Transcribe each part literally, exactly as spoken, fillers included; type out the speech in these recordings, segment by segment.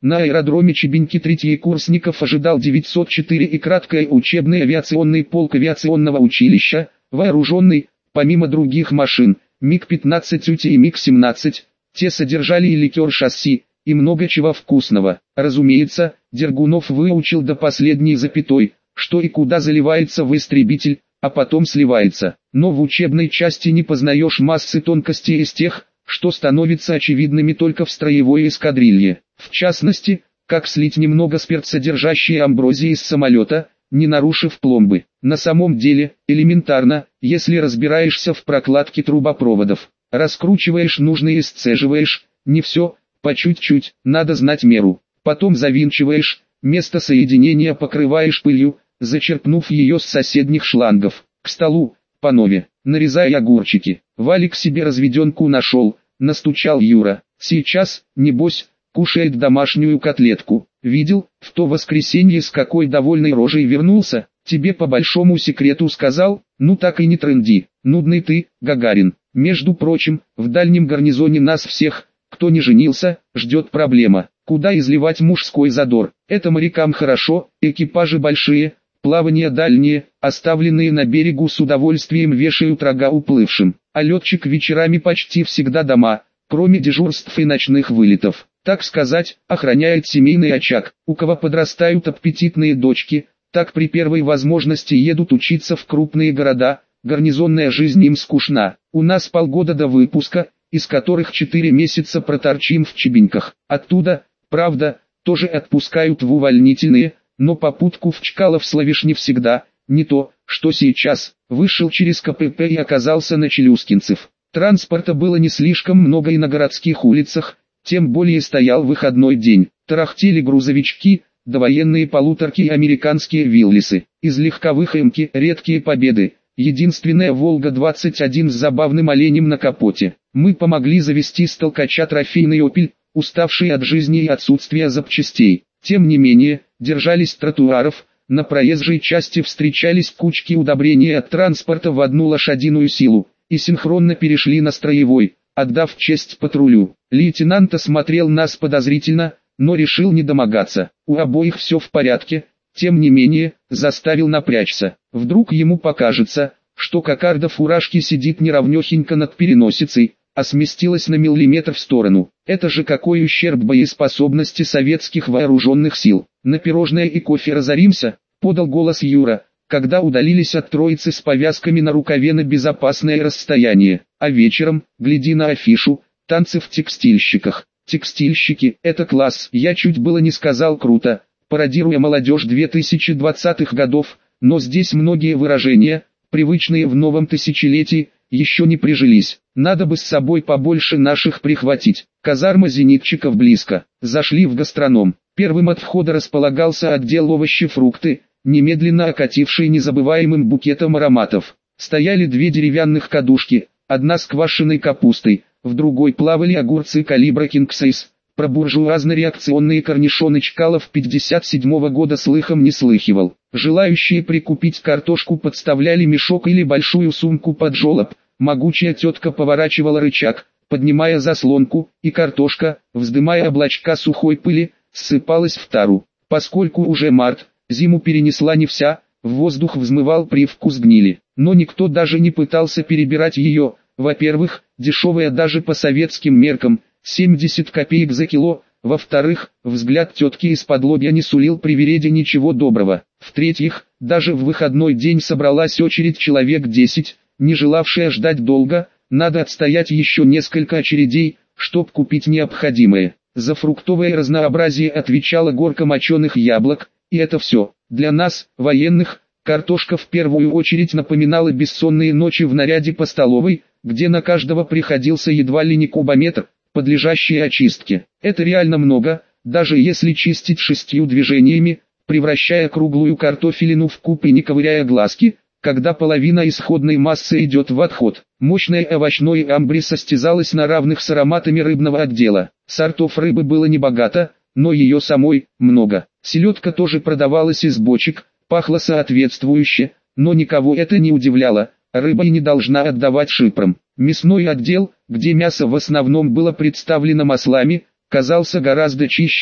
На аэродроме Чебинки третьекурсников ожидал девятьсот четыре и краткий учебный авиационный полк авиационного училища, вооруженный, помимо других машин, миг пятнадцать УТИ и миг семнадцать, те содержали и ликер шасси, и много чего вкусного. Разумеется, Дергунов выучил до последней запятой, что и куда заливается в истребитель, а потом сливается. Но в учебной части не познаешь массы тонкостей из тех, что становятся очевидными только в строевой эскадрилье. В частности, как слить немного спиртсодержащей амброзии из самолета, не нарушив пломбы. На самом деле, элементарно, если разбираешься в прокладке трубопроводов. Раскручиваешь нужные и сцеживаешь, не все, по чуть-чуть, надо знать меру. Потом завинчиваешь, место соединения покрываешь пылью, зачерпнув ее с соседних шлангов. К столу, панове, нарезай огурчики. Валик себе разведенку нашел, настучал Юра. Сейчас, небось, кушает домашнюю котлетку. Видел, в то воскресенье с какой довольной рожей вернулся, тебе по большому секрету сказал, ну так и не трынди, нудный ты, Гагарин. Между прочим, в дальнем гарнизоне нас всех, кто не женился, ждет проблема. Куда изливать мужской задор? Это морякам хорошо, экипажи большие, плавания дальние, оставленные на берегу с удовольствием вешают рога уплывшим. А летчик вечерами почти всегда дома, кроме дежурств и ночных вылетов. Так сказать, охраняет семейный очаг. У кого подрастают аппетитные дочки, так при первой возможности едут учиться в крупные города, гарнизонная жизнь им скучна. У нас полгода до выпуска, из которых четыре месяца проторчим в Чебинках. Оттуда, правда, тоже отпускают в увольнительные, но попутку в Чкалов словишь не всегда, не то, что сейчас. Вышел через КПП и оказался на Челюскинцев. Транспорта было не слишком много и на городских улицах, тем более стоял выходной день. Тарахтели грузовички, довоенные полуторки и американские виллисы. Из легковых эмки редкие победы. Единственная Волга двадцать один с забавным оленем на капоте. Мы помогли завести с толкача трофейный Опель, уставший от жизни и отсутствия запчастей. Тем не менее, держались тротуаров, на проезжей части встречались кучки удобрения от транспорта в одну лошадиную силу, и синхронно перешли на строевой, отдав честь патрулю. Лейтенант осмотрел нас подозрительно, но решил не домогаться. У обоих все в порядке, тем не менее, заставил напрячься. Вдруг ему покажется, что кокарда фуражки сидит неровнехенько над переносицей, а сместилась на миллиметр в сторону. Это же какой ущерб боеспособности советских вооруженных сил. На пирожное и кофе разоримся, подал голос Юра, когда удалились от троицы с повязками на рукаве на безопасное расстояние. А вечером, гляди на афишу, танцы в текстильщиках. Текстильщики – это класс. Я чуть было не сказал круто, пародируя молодежь две тысячи двадцатых годов, но здесь многие выражения, привычные в новом тысячелетии, еще не прижились. Надо бы с собой побольше наших прихватить. Казарма зенитчиков близко. Зашли в гастроном. Первым от входа располагался отдел овощи-фрукты, немедленно окативший незабываемым букетом ароматов. Стояли две деревянных кадушки, одна с квашеной капустой, в другой плавали огурцы калибра King Size. Про буржуазно-реакционные корнишоны Чкалов пятьдесят седьмого года слыхом не слыхивал. Желающие прикупить картошку подставляли мешок или большую сумку под жолоб. Могучая тетка поворачивала рычаг, поднимая заслонку, и картошка, вздымая облачка сухой пыли, ссыпалась в тару. Поскольку уже март, зиму перенесла не вся, в воздух взмывал привкус гнили. Но никто даже не пытался перебирать ее. Во-первых, дешевая даже по советским меркам, семьдесят копеек за кило. Во-вторых, взгляд тетки из-под лобья не сулил привереде ничего доброго. В-третьих, даже в выходной день собралась очередь человек десять, не желавшая ждать долго, надо отстоять еще несколько очередей, чтоб купить необходимое. За фруктовое разнообразие отвечала горка моченых яблок, и это все. Для нас, военных, картошка в первую очередь напоминала бессонные ночи в наряде по столовой, где на каждого приходился едва ли не кубометр, подлежащий очистке. Это реально много, даже если чистить шестью движениями, превращая круглую картофелину в куб и не ковыряя глазки, когда половина исходной массы идет в отход. Мощное овощное амбре состязалось на равных с ароматами рыбного отдела. Сортов рыбы было небогато, но ее самой много. Селедка тоже продавалась из бочек, пахла соответствующе, но никого это не удивляло, рыба и не должна отдавать шипром. Мясной отдел, где мясо в основном было представлено маслами, казался гораздо чище,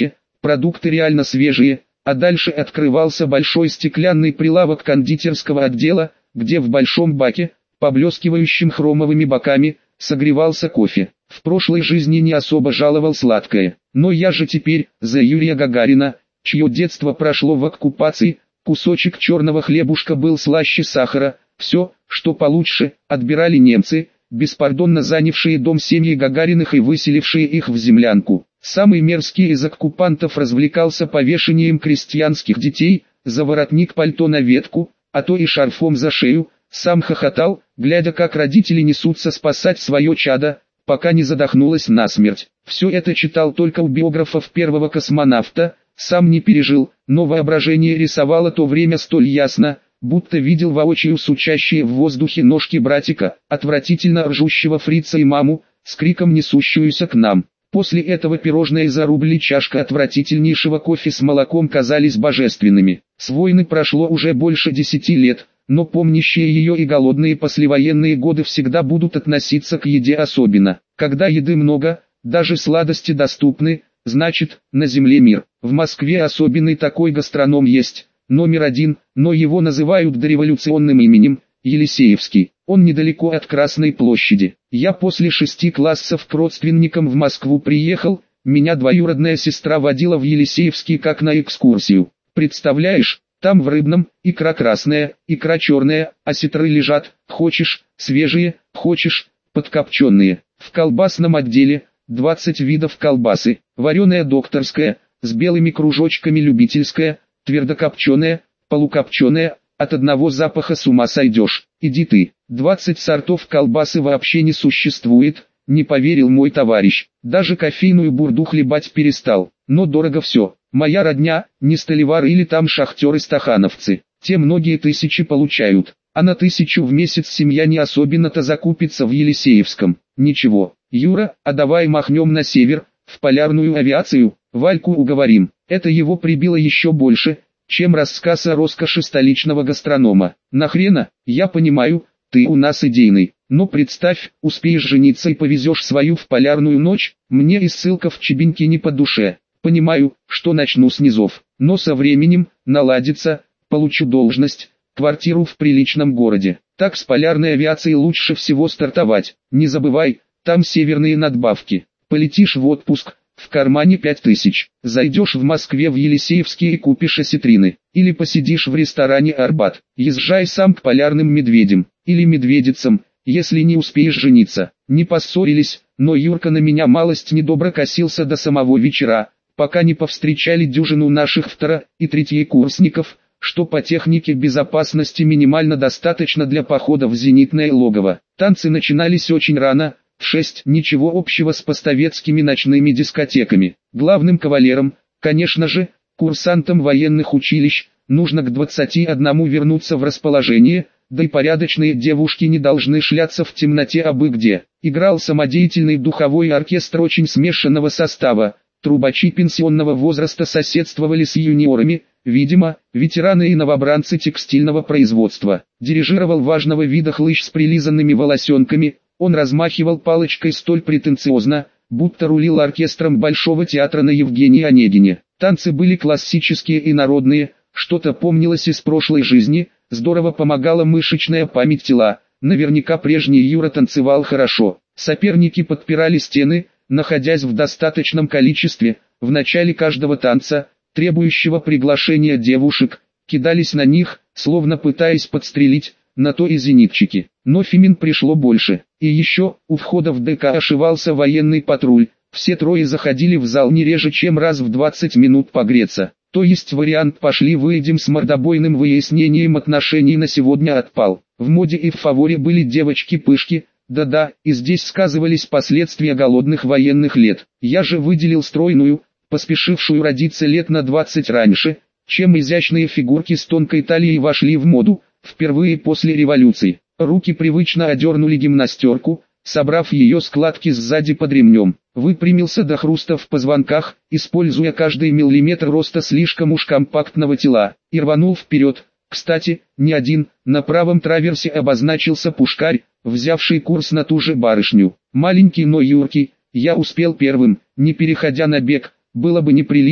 продукты реально свежие, а дальше открывался большой стеклянный прилавок кондитерского отдела, где в большом баке, поблескивающим хромовыми боками, согревался кофе. В прошлой жизни не особо жаловал сладкое, но я же теперь, за Юрия Гагарина, чье детство прошло в оккупации, кусочек черного хлебушка был слаще сахара, все, что получше, отбирали немцы, беспардонно занявшие дом семьи Гагариных и выселившие их в землянку. Самый мерзкий из оккупантов развлекался повешением крестьянских детей, за воротник пальто на ветку, а то и шарфом за шею, сам хохотал, глядя как родители несутся спасать свое чадо, пока не задохнулась насмерть. Все это читал только у биографов первого космонавта, сам не пережил, но воображение рисовало то время столь ясно, будто видел воочию сучащие в воздухе ножки братика, отвратительно ржущего фрица и маму, с криком несущуюся к нам. После этого пирожное за рубль и чашка отвратительнейшего кофе с молоком казались божественными. С войны прошло уже больше десяти лет, но помнящие ее и голодные послевоенные годы всегда будут относиться к еде особенно. Когда еды много, даже сладости доступны, значит, на земле мир. В Москве особенный такой гастроном есть, номер один, но его называют дореволюционным именем – Елисеевский. Он недалеко от Красной площади. Я после шести классов к родственникам в Москву приехал, меня двоюродная сестра водила в Елисеевский как на экскурсию. Представляешь, там в рыбном, икра красная, икра черная, осетры лежат, хочешь, свежие, хочешь, подкопченные. В колбасном отделе, двадцать видов колбасы, вареная докторская, с белыми кружочками любительская, твердокопченая, полукопченая, от одного запаха с ума сойдешь. Иди ты, двадцать сортов колбасы вообще не существует, не поверил мой товарищ. Даже кофейную бурду хлебать перестал, но дорого все. Моя родня, не столевары или там шахтеры-стахановцы, те многие тысячи получают, а на тысячу в месяц семья не особенно-то закупится в Елисеевском. Ничего, Юра, а давай махнем на север, в полярную авиацию, Вальку уговорим. Это его прибило еще больше, чем рассказ о роскоши столичного гастронома. Нахрена, я понимаю, ты у нас идейный, но представь, успеешь жениться и повезешь свою в полярную ночь, мне и ссылка в Чебинки не по душе. Понимаю, что начну с низов, но со временем, наладится, получу должность, квартиру в приличном городе. Так с полярной авиацией лучше всего стартовать. Не забывай, там северные надбавки. Полетишь в отпуск, в кармане пять тысяч. Зайдешь в Москве в Елисеевский и купишь осетрины. Или посидишь в ресторане «Арбат». Езжай сам к полярным медведям, или медведицам, если не успеешь жениться. Не поссорились, но Юрка на меня малость недобро косился до самого вечера, пока не повстречали дюжину наших второ- и третьекурсников, что по технике безопасности минимально достаточно для похода в зенитное логово. Танцы начинались очень рано, в шесть, ничего общего с поставецкими ночными дискотеками. Главным кавалером, конечно же, курсантам военных училищ, нужно к двадцати одному вернуться в расположение, да и порядочные девушки не должны шляться в темноте абы где. Играл самодеятельный духовой оркестр очень смешанного состава. Трубачи пенсионного возраста соседствовали с юниорами, видимо, ветераны и новобранцы текстильного производства. Дирижировал важного вида хлыщ с прилизанными волосенками, он размахивал палочкой столь претенциозно, будто рулил оркестром Большого театра на Евгении Онегине. Танцы были классические и народные, что-то помнилось из прошлой жизни, здорово помогала мышечная память тела, наверняка прежний Юра танцевал хорошо. Соперники подпирали стены, находясь в достаточном количестве, в начале каждого танца, требующего приглашения девушек, кидались на них, словно пытаясь подстрелить, на то и зенитчики. Но Фимин пришло больше. И еще, у входа в ДК ошивался военный патруль, все трое заходили в зал не реже чем раз в двадцать минут погреться. То есть вариант «пошли-выйдем» с мордобойным выяснением отношений на сегодня отпал. В моде и в фаворе были девочки-пышки, да-да, и здесь сказывались последствия голодных военных лет. Я же выделил стройную, поспешившую родиться лет на двадцать раньше, чем изящные фигурки с тонкой талией вошли в моду, впервые после революции. Руки привычно одернули гимнастерку, собрав ее складки сзади под ремнем. Выпрямился до хруста в позвонках, используя каждый миллиметр роста слишком уж компактного тела, и рванул вперед. Кстати, не один, на правом траверсе обозначился пушкарь, взявший курс на ту же барышню. Маленький, но юркий, я успел первым, не переходя на бег, было бы неприлично,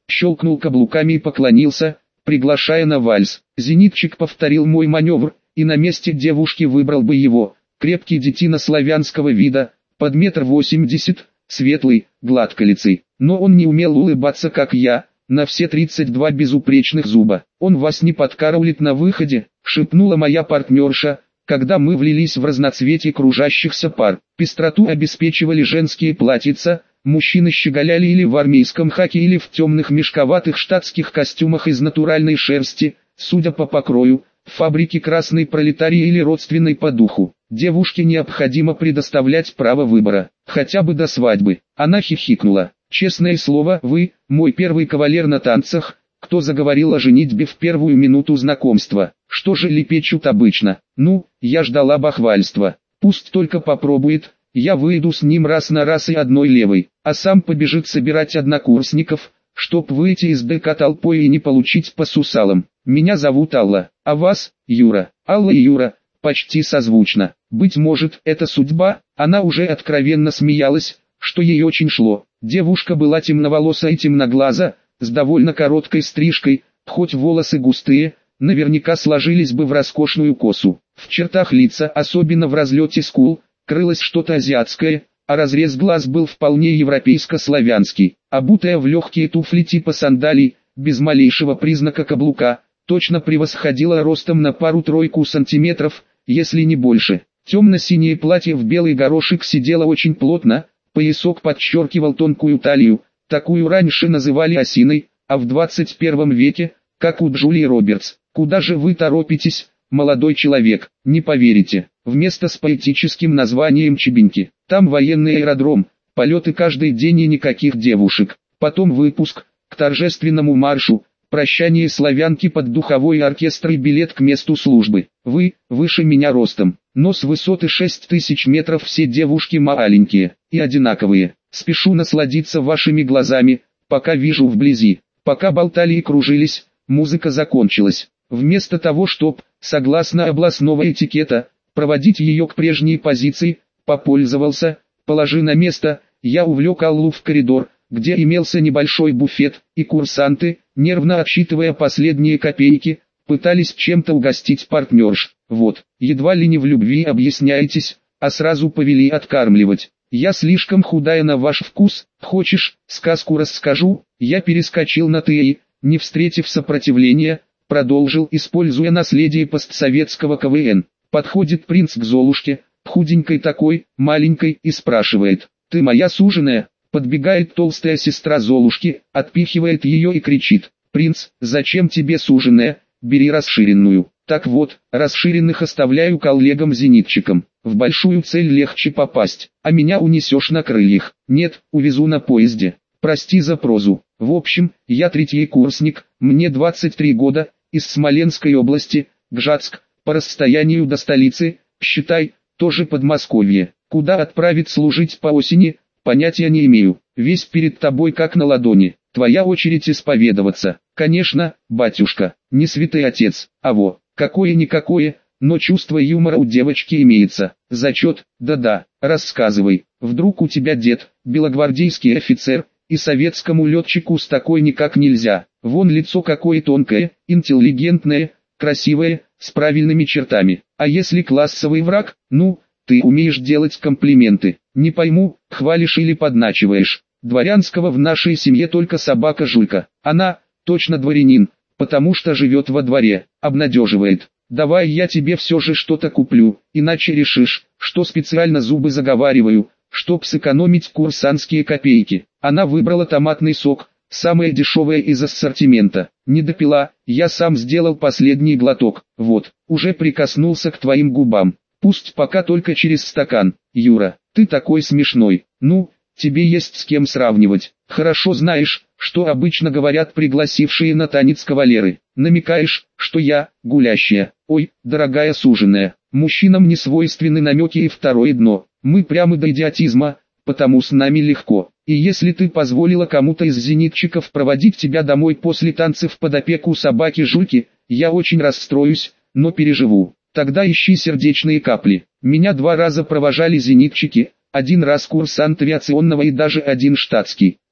щелкнул каблуками и поклонился, приглашая на вальс. Зенитчик повторил мой маневр, и на месте девушки выбрал бы его. Крепкий детина славянского вида, под метр восемьдесят, светлый, гладколицый. Но он не умел улыбаться как я, на все тридцать два безупречных зуба. «Он вас не подкараулит на выходе», — шепнула моя партнерша, когда мы влились в разноцветие кружащихся пар. Пестроту обеспечивали женские платьица, мужчины щеголяли или в армейском хаке, или в темных мешковатых штатских костюмах из натуральной шерсти, судя по покрою, фабрики красной пролетарии или родственной по духу. Девушке необходимо предоставлять право выбора, хотя бы до свадьбы. Она хихикнула. «Честное слово, вы, мой первый кавалер на танцах, кто заговорил о женитьбе в первую минуту знакомства. Что же лепечут обычно? Ну, я ждала бахвальства. Пусть только попробует, я выйду с ним раз на раз и одной левой, а сам побежит собирать однокурсников, чтоб выйти из ДК толпой и не получить по сусалам. Меня зовут Алла, а вас, Юра». Алла и Юра, почти созвучно. Быть может, это судьба? Она уже откровенно смеялась, что ей очень шло. Девушка была темноволоса и темноглаза, с довольно короткой стрижкой, хоть волосы густые, наверняка сложились бы в роскошную косу. В чертах лица, особенно в разлете скул, крылось что-то азиатское, а разрез глаз был вполне европейско-славянский. Обутая в легкие туфли типа сандалий, без малейшего признака каблука, точно превосходила ростом на пару-тройку сантиметров, если не больше. Темно-синее платье в белый горошек сидело очень плотно, поясок подчеркивал тонкую талию, такую раньше называли осиной, а в двадцать первом веке, как у Джулии Робертс. «Куда же вы торопитесь, молодой человек?» Не поверите, вместо с поэтическим названием Чебинки, там военный аэродром, полеты каждый день и никаких девушек, потом выпуск, к торжественному маршу, прощание славянки под духовой оркестр и билет к месту службы. Вы, выше меня ростом, но с высоты шесть тысяч метров все девушки маленькие и одинаковые. Спешу насладиться вашими глазами, пока вижу вблизи. Пока болтали и кружились, музыка закончилась. Вместо того, чтоб, согласно областного этикета, проводить ее к прежней позиции, попользовался, положи на место, я увлек Аллу в коридор, где имелся небольшой буфет, и курсанты, нервно отсчитывая последние копейки, пытались чем-то угостить партнерш. Вот, едва ли не в любви объясняетесь, а сразу повели откармливать. Я слишком худая на ваш вкус, хочешь, сказку расскажу? Я перескочил на «ты» и, не встретив сопротивления, продолжил, используя наследие постсоветского КВН. Подходит принц к Золушке, худенькой такой, маленькой, и спрашивает: «Ты моя суженая?» Подбегает толстая сестра Золушки, отпихивает ее и кричит: «Принц, зачем тебе суженая? Бери расширенную». Так вот, расширенных оставляю коллегам-зенитчикам. В большую цель легче попасть, а меня унесешь на крыльях. Нет, увезу на поезде. Прости за прозу. В общем, я третий курсник, мне двадцать три года, из Смоленской области, Гжатск, по расстоянию до столицы, считай, тоже Подмосковье. Куда отправить служить по осени, понятия не имею. Весь перед тобой как на ладони. Твоя очередь исповедоваться. Конечно, батюшка, не святый отец, а во, какое-никакое, но чувство юмора у девочки имеется. Зачет, да-да, рассказывай. Вдруг у тебя дед, белогвардейский офицер, и советскому летчику с такой никак нельзя. Вон лицо какое тонкое, интеллигентное, красивое, с правильными чертами. А если классовый враг, ну, ты умеешь делать комплименты. Не пойму, хвалишь или подначиваешь. Дворянского в нашей семье только собака Жулька. Она, точно дворянин, потому что живет во дворе, обнадеживает. Давай я тебе все же что-то куплю, иначе решишь, что специально зубы заговариваю, чтоб сэкономить курсантские копейки. Она выбрала томатный сок, самое дешевое из ассортимента. Не допила, я сам сделал последний глоток. Вот, уже прикоснулся к твоим губам. Пусть пока только через стакан. Юра, ты такой смешной. Ну, тебе есть с кем сравнивать. Хорошо знаешь, что обычно говорят пригласившие на танец кавалеры. Намекаешь, что я, гулящая. Ой, дорогая суженая. Мужчинам не свойственны намеки и второе дно. Мы прямо до идиотизма, потому с нами легко. И если ты позволила кому-то из зенитчиков проводить тебя домой после танцев под опеку собаки-жульки, я очень расстроюсь, но переживу. Тогда ищи сердечные капли. Меня два раза провожали зенитчики, один раз курсант авиационного и даже один штатский. Все,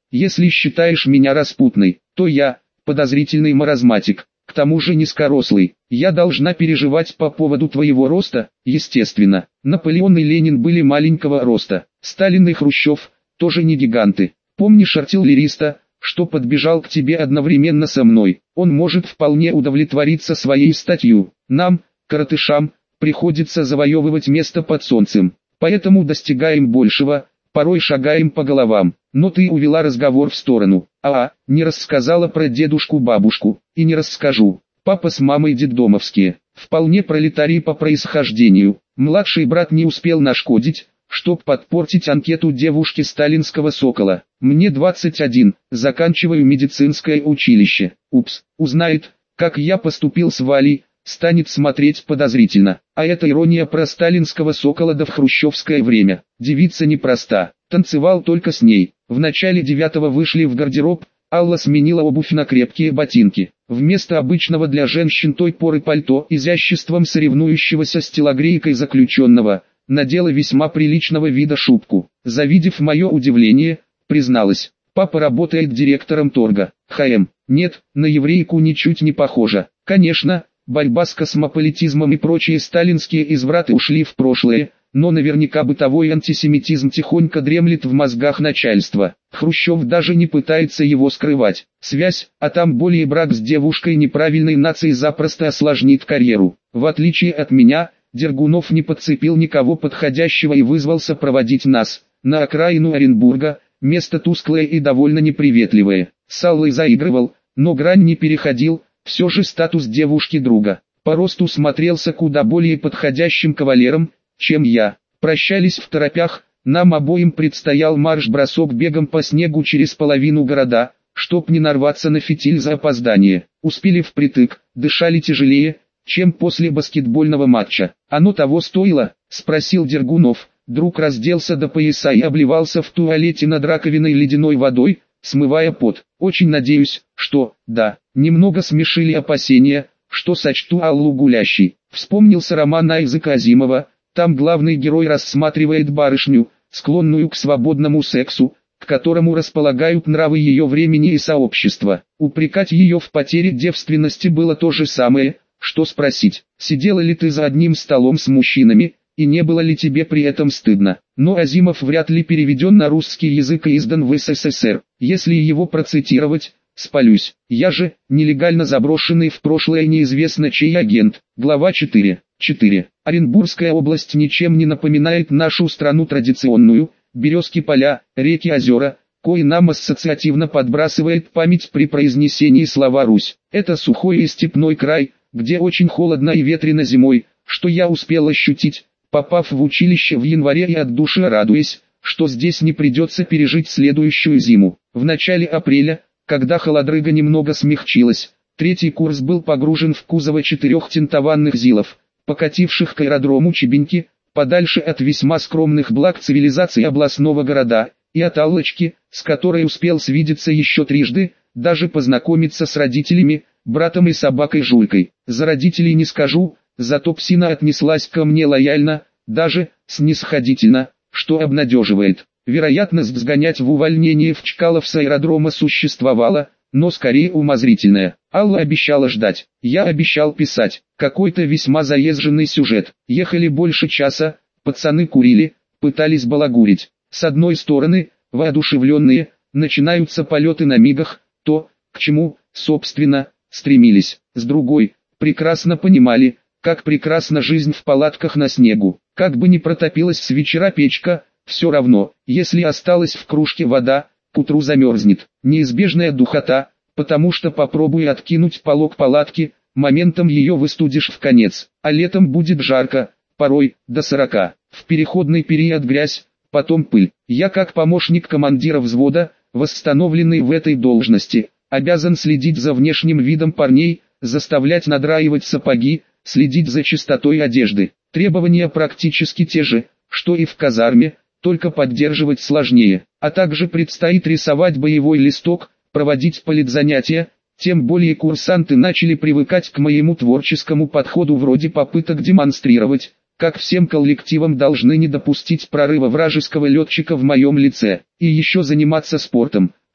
Если считаешь меня распутной, то я подозрительный маразматик, к тому же низкорослый. Я должна переживать по поводу твоего роста, естественно. Наполеон и Ленин были маленького роста. Сталин и Хрущев тоже не гиганты. Помнишь артиллериста, что подбежал к тебе одновременно со мной? Он может вполне удовлетвориться своей статью. Нам, коротышам, приходится завоевывать место под солнцем. Поэтому достигаем большего, порой шагаем по головам. Но ты увела разговор в сторону. А, не рассказала про дедушку-бабушку. И не расскажу. Папа с мамой детдомовские. Вполне пролетарии по происхождению. Младший брат не успел нашкодить, чтоб подпортить анкету девушки сталинского сокола. Мне двадцать один, заканчиваю медицинское училище. Упс, узнает, как я поступил с Валей, станет смотреть подозрительно. А это ирония про сталинского сокола да в хрущевское время. Девица непроста. Танцевал только с ней. В начале девятого вышли в гардероб, Алла сменила обувь на крепкие ботинки. Вместо обычного для женщин той поры пальто изяществом соревнующегося с телогрейкой заключенного, надела весьма приличного вида шубку. Завидев мое удивление, призналась: папа работает директором торга. ХМ. Нет, на еврейку ничуть не похожа. Конечно, борьба с космополитизмом и прочие сталинские извраты ушли в прошлое, но наверняка бытовой антисемитизм тихонько дремлет в мозгах начальства. Хрущев даже не пытается его скрывать. Связь, а там более брак с девушкой неправильной нации запросто осложнит карьеру. В отличие от меня, Дергунов не подцепил никого подходящего и вызвался проводить нас на окраину Оренбурга, место тусклое и довольно неприветливое. С Аллой заигрывал, но грань не переходил, все же статус девушки друга. По росту смотрелся куда более подходящим кавалером, чем я. Прощались в торопях, нам обоим предстоял марш-бросок бегом по снегу через половину города, чтоб не нарваться на фитиль за опоздание. Успели впритык, дышали тяжелее, чем после баскетбольного матча. «Оно того стоило?» — спросил Дергунов. Друг разделся до пояса и обливался в туалете над раковиной ледяной водой, смывая пот. «Очень надеюсь, что, да». Немного смешили опасения, что сочту Аллу гулящей. Вспомнился роман Айзека Азимова. Там главный герой рассматривает барышню, склонную к свободному сексу, к которому располагают нравы ее времени и сообщества. Упрекать ее в потере девственности было то же самое, что спросить: сидела ли ты за одним столом с мужчинами, и не было ли тебе при этом стыдно. Но Азимов вряд ли переведен на русский язык и издан в СССР. Если его процитировать, спалюсь. Я же, нелегально заброшенный в прошлое неизвестно чей агент. Глава четыре. четыре. Оренбургская область ничем не напоминает нашу страну традиционную. Березки, поля, реки, озера, кои нам ассоциативно подбрасывает память при произнесении слова «Русь». Это сухой и степной край, где очень холодно и ветрено зимой, что я успел ощутить, попав в училище в январе и от души радуясь, что здесь не придется пережить следующую зиму. В начале апреля, когда холодрыга немного смягчилась, третий курс был погружен в кузовы четырех тентованных зилов, покативших к аэродрому Чебинки, подальше от весьма скромных благ цивилизации областного города, и от Аллочки, с которой успел свидеться еще трижды, даже познакомиться с родителями, братом и собакой Жулькой. За родителей не скажу, зато псина отнеслась ко мне лояльно, даже снисходительно, что обнадеживает. Вероятность сгонять в увольнение в Чкалов с аэродрома существовала, но скорее умозрительная. Алла обещала ждать, я обещал писать. Какой-то весьма заезженный сюжет. Ехали больше часа, пацаны курили, пытались балагурить. С одной стороны, воодушевленные, начинаются полеты на мигах, то, к чему, собственно, стремились. С другой, прекрасно понимали, как прекрасна жизнь в палатках на снегу. Как бы ни протопилась с вечера печка, все равно, если осталась в кружке вода, к утру замерзнет. Неизбежная духота, потому что попробуй откинуть полог палатки, моментом ее выстудишь в конец. А летом будет жарко, порой до сорока. В переходный период грязь, потом пыль. Я как помощник командира взвода, восстановленный в этой должности, обязан следить за внешним видом парней, заставлять надраивать сапоги, следить за чистотой одежды. Требования практически те же, что и в казарме, только поддерживать сложнее. А также предстоит рисовать боевой листок, проводить политзанятия, тем более курсанты начали привыкать к моему творческому подходу вроде попыток демонстрировать, как всем коллективам должны не допустить прорыва вражеского летчика в моем лице. И еще заниматься спортом,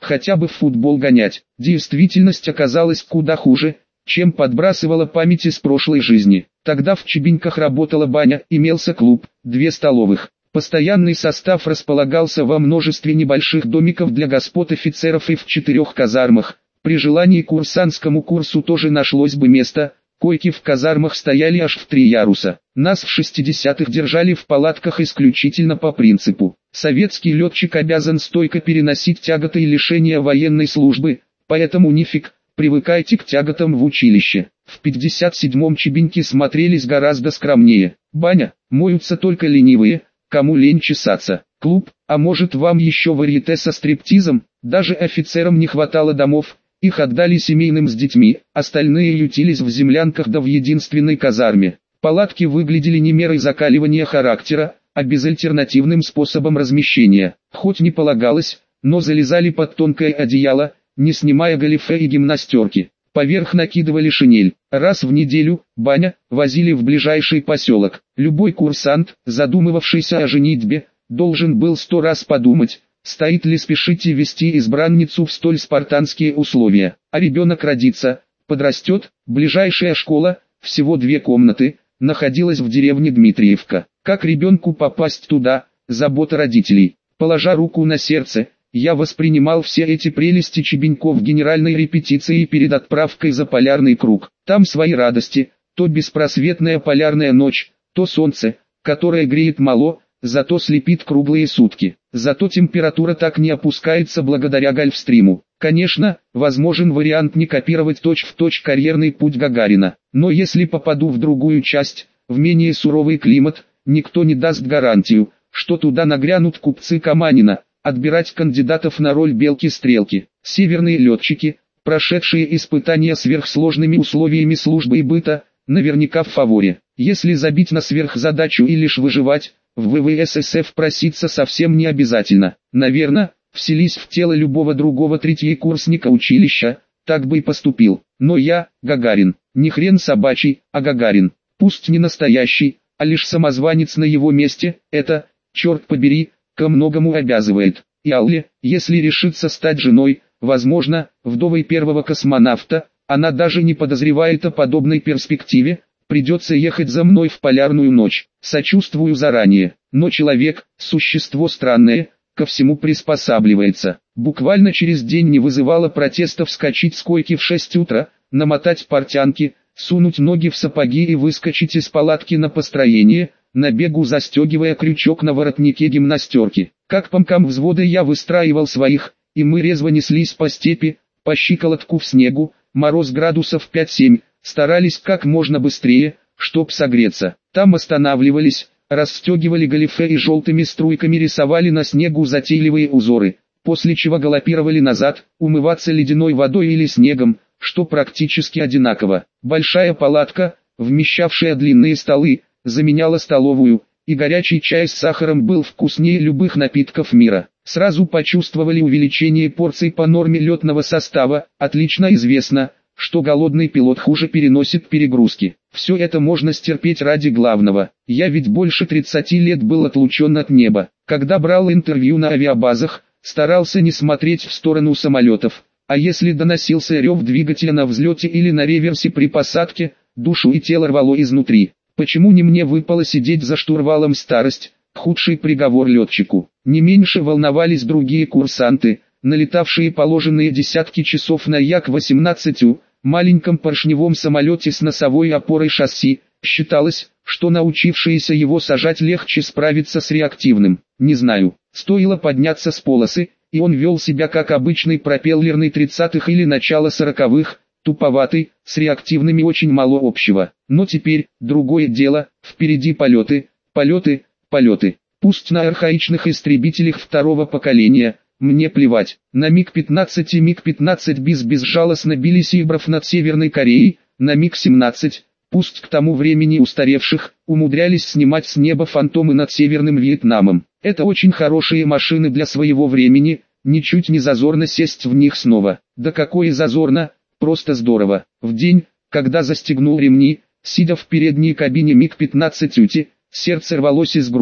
хотя бы в футбол гонять. Действительность оказалась куда хуже, чем подбрасывала память из прошлой жизни. Тогда в Чебинках работала баня, имелся клуб, две столовых. Постоянный состав располагался во множестве небольших домиков для господ офицеров и в четырех казармах. При желании курсантскому курсу тоже нашлось бы место, койки в казармах стояли аж в три яруса. Нас в шестидесятых держали в палатках исключительно по принципу: советский летчик обязан стойко переносить тяготы и лишения военной службы, поэтому нифиг, привыкайте к тяготам в училище. В пятьдесят седьмом Чебинки смотрелись гораздо скромнее. Баня, моются только ленивые, кому лень чесаться. Клуб, а может вам еще варьете со стриптизом? Даже офицерам не хватало домов, их отдали семейным с детьми, остальные ютились в землянках да в единственной казарме. Палатки выглядели не мерой закаливания характера, а безальтернативным способом размещения. Хоть не полагалось, но залезали под тонкое одеяло, не снимая галифе и гимнастерки. Поверх накидывали шинель. Раз в неделю, баня, возили в ближайший поселок. Любой курсант, задумывавшийся о женитьбе, должен был сто раз подумать, стоит ли спешить и вести избранницу в столь спартанские условия. А ребенок родится, подрастет, ближайшая школа, всего две комнаты, находилась в деревне Дмитриевка. Как ребенку попасть туда, забота родителей. Положа руку на сердце, я воспринимал все эти прелести Чебинков генеральной репетиции перед отправкой за полярный круг. Там свои радости, то беспросветная полярная ночь, то солнце, которое греет мало, зато слепит круглые сутки. Зато температура так не опускается благодаря Гольфстриму. Конечно, возможен вариант не копировать точь-в-точь карьерный путь Гагарина. Но если попаду в другую часть, в менее суровый климат, никто не даст гарантию, что туда нагрянут купцы Каманина, отбирать кандидатов на роль Белки-Стрелки. Северные летчики, прошедшие испытания сверхсложными условиями службы и быта, наверняка в фаворе. Если забить на сверхзадачу и лишь выживать, в ВВС-СФ проситься совсем не обязательно. Наверное, вселись в тело любого другого третьекурсника училища, так бы и поступил. Но я, Гагарин, не хрен собачий, а Гагарин. Пусть не настоящий, а лишь самозванец на его месте, это, черт побери, ко многому обязывает. И Алле, если решится стать женой, возможно, вдовой первого космонавта, она даже не подозревает о подобной перспективе, придется ехать за мной в полярную ночь. Сочувствую заранее, но человек, существо странное, ко всему приспосабливается. Буквально через день не вызывало протеста вскочить с койки в шесть утра, намотать портянки, сунуть ноги в сапоги и выскочить из палатки на построение, на бегу застегивая крючок на воротнике гимнастерки. Как помкам взвода я выстраивал своих, и мы резво неслись по степи, по щиколотку в снегу, мороз градусов пять-семь, старались как можно быстрее, чтоб согреться. Там останавливались, расстегивали галифе и желтыми струйками рисовали на снегу затейливые узоры, после чего галопировали назад, умываться ледяной водой или снегом, что практически одинаково. Большая палатка, вмещавшая длинные столы, заменяла столовую, и горячий чай с сахаром был вкуснее любых напитков мира. Сразу почувствовали увеличение порций по норме летного состава. Отлично известно, что голодный пилот хуже переносит перегрузки. Все это можно стерпеть ради главного. Я ведь больше тридцати лет был отлучен от неба. Когда брал интервью на авиабазах, старался не смотреть в сторону самолетов, а если доносился рев двигателя на взлете или на реверсе при посадке, душу и тело рвало изнутри. Почему не мне выпало сидеть за штурвалом старость, худший приговор летчику? Не меньше волновались другие курсанты, налетавшие положенные десятки часов на Як восемнадцать У, маленьком поршневом самолете с носовой опорой шасси. Считалось, что научившиеся его сажать легче справиться с реактивным. Не знаю, стоило подняться с полосы, и он вел себя как обычный пропеллерный тридцатых или начало сороковых, туповатый, с реактивными очень мало общего. Но теперь, другое дело, впереди полеты, полеты, полеты. Пусть на архаичных истребителях второго поколения, мне плевать. На Миг пятнадцать и Миг пятнадцать бис безжалостно били сибров над Северной Кореей, на Миг семнадцать, пусть к тому времени устаревших, умудрялись снимать с неба фантомы над Северным Вьетнамом. Это очень хорошие машины для своего времени, ничуть не зазорно сесть в них снова. Да какое зазорно, просто здорово. В день, когда застегнул ремни, сидя в передней кабине Миг пятнадцать Ути, сердце рвалось из груди.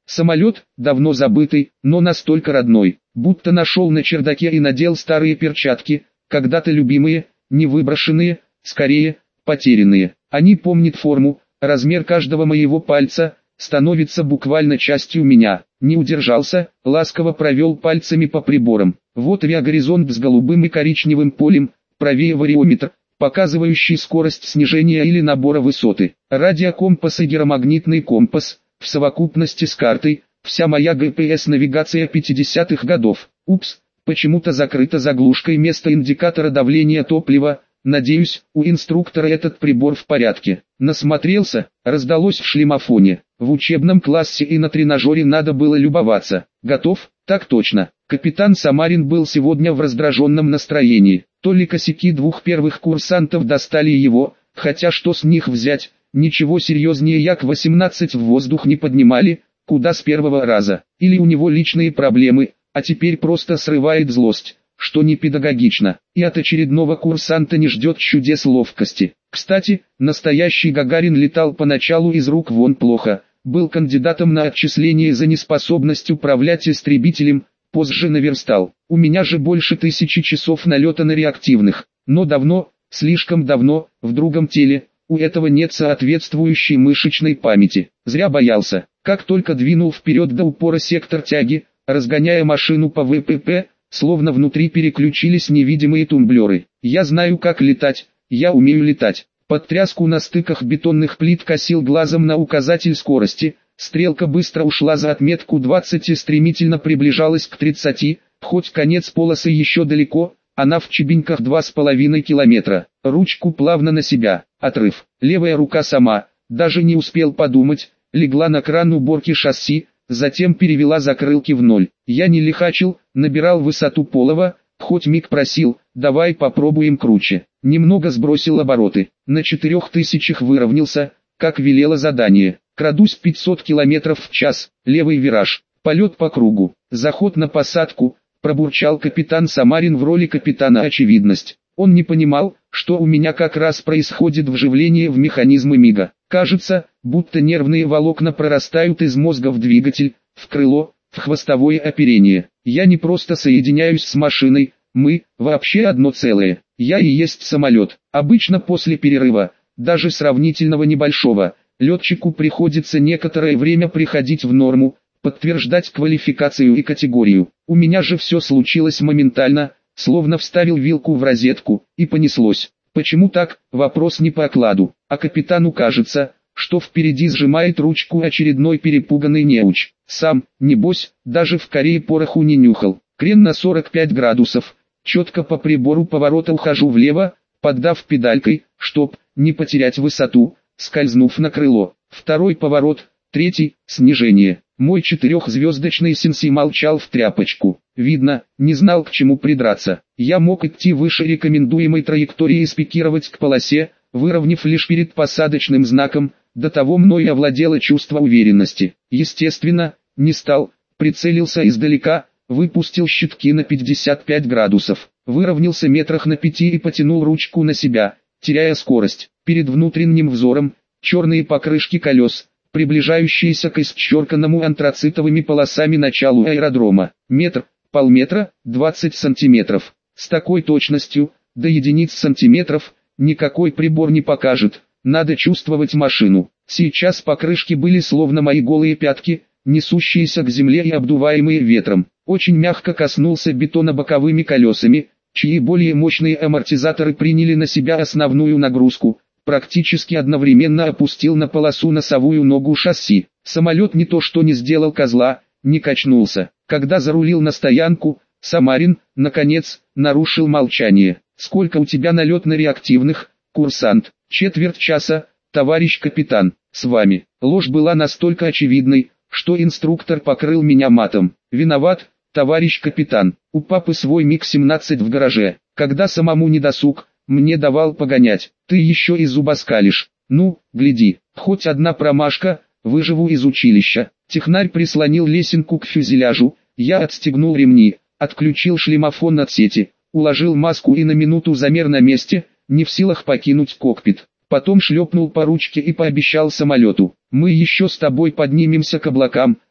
Самолет, давно забытый, но настолько родной, будто нашел на чердаке и надел старые перчатки, когда-то любимые, не выброшенные, скорее, потерянные. Они помнят форму, размер каждого моего пальца, становится буквально частью меня. Не удержался, ласково провел пальцами по приборам. Вот авиагоризонт с голубым и коричневым полем, правее вариометр, показывающий скорость снижения или набора высоты. Радиокомпас и гиромагнитный компас, в совокупности с картой, вся моя джи пи эс-навигация пятидесятых годов. Упс, почему-то закрыто заглушкой место индикатора давления топлива. Надеюсь, у инструктора этот прибор в порядке. Насмотрелся, раздалось в шлемофоне. В учебном классе и на тренажере надо было любоваться. Готов? Так точно. Капитан Самарин был сегодня в раздраженном настроении. То ли косяки двух первых курсантов достали его, хотя что с них взять, ничего серьезнее Як восемнадцать в воздух не поднимали, куда с первого раза. Или у него личные проблемы, а теперь просто срывает злость, что не педагогично, и от очередного курсанта не ждет чудес ловкости. Кстати, настоящий Гагарин летал поначалу из рук вон плохо, был кандидатом на отчисление за неспособность управлять истребителем, позже наверстал. У меня же больше тысячи часов налета на реактивных, но давно, слишком давно, в другом теле, у этого нет соответствующей мышечной памяти. Зря боялся, как только двинул вперед до упора сектор тяги, разгоняя машину по вэ пэ пэ, словно внутри переключились невидимые тумблеры. Я знаю как летать, я умею летать. Под тряску на стыках бетонных плит косил глазом на указатель скорости, стрелка быстро ушла за отметку двадцать и стремительно приближалась к тридцати, хоть конец полосы еще далеко, она в чебеньках два с половиной километра. Ручку плавно на себя, отрыв, левая рука сама, даже не успел подумать, легла на кран уборки шасси, затем перевела закрылки в ноль. Я не лихачил, набирал высоту полова, хоть миг просил, давай попробуем круче. Немного сбросил обороты, на четырех тысячах выровнялся, как велело задание. Крадусь пятьсот километров в час, левый вираж, полет по кругу, заход на посадку, пробурчал капитан Самарин в роли капитана очевидность. Он не понимал, что у меня как раз происходит вживление в механизмы мига. Кажется, будто нервные волокна прорастают из мозга в двигатель, в крыло, в хвостовое оперение. Я не просто соединяюсь с машиной, мы, вообще одно целое. Я и есть самолет. Обычно после перерыва, даже сравнительного небольшого, летчику приходится некоторое время приходить в норму, подтверждать квалификацию и категорию. У меня же все случилось моментально, словно вставил вилку в розетку, и понеслось. Почему так? Вопрос не по окладу, а капитану кажется, что впереди сжимает ручку очередной перепуганный неуч. Сам, небось, даже в Корее пороху не нюхал. Крен на сорок пять градусов, четко по прибору поворота ухожу влево, поддав педалькой, чтоб не потерять высоту, скользнув на крыло. Второй поворот, третий, снижение. Мой четырехзвездочный Сенси молчал в тряпочку. Видно, не знал к чему придраться. Я мог идти выше рекомендуемой траектории и спикировать к полосе, выровняв лишь перед посадочным знаком, до того мной овладело чувство уверенности. Естественно, не стал, прицелился издалека, выпустил щитки на пятьдесят пять градусов, выровнялся метрах на пяти и потянул ручку на себя, теряя скорость. Перед внутренним взором, черные покрышки колес, приближающиеся к исчерканному антрацитовыми полосами началу аэродрома. Метр, полметра, двадцать сантиметров. С такой точностью, до единиц сантиметров, никакой прибор не покажет. Надо чувствовать машину. Сейчас покрышки были словно мои голые пятки, несущиеся к земле и обдуваемые ветром. Очень мягко коснулся бетона боковыми колесами, чьи более мощные амортизаторы приняли на себя основную нагрузку. Практически одновременно опустил на полосу носовую ногу шасси. Самолет не то что не сделал козла, не качнулся. Когда зарулил на стоянку, Самарин, наконец, нарушил молчание. «Сколько у тебя налет на реактивных, курсант?» «Четверть часа, товарищ капитан, с вами». Ложь была настолько очевидной, что инструктор покрыл меня матом. «Виноват, товарищ капитан, у папы свой миг семнадцать в гараже, когда самому не досуг, мне давал погонять, ты еще и зубоскалишь. Ну, гляди, хоть одна промашка, выживу из училища». Технарь прислонил лесенку к фюзеляжу, я отстегнул ремни, отключил шлемофон от сети, уложил маску и на минуту замер на месте, не в силах покинуть кокпит. Потом шлепнул по ручке и пообещал самолету: «Мы еще с тобой поднимемся к облакам,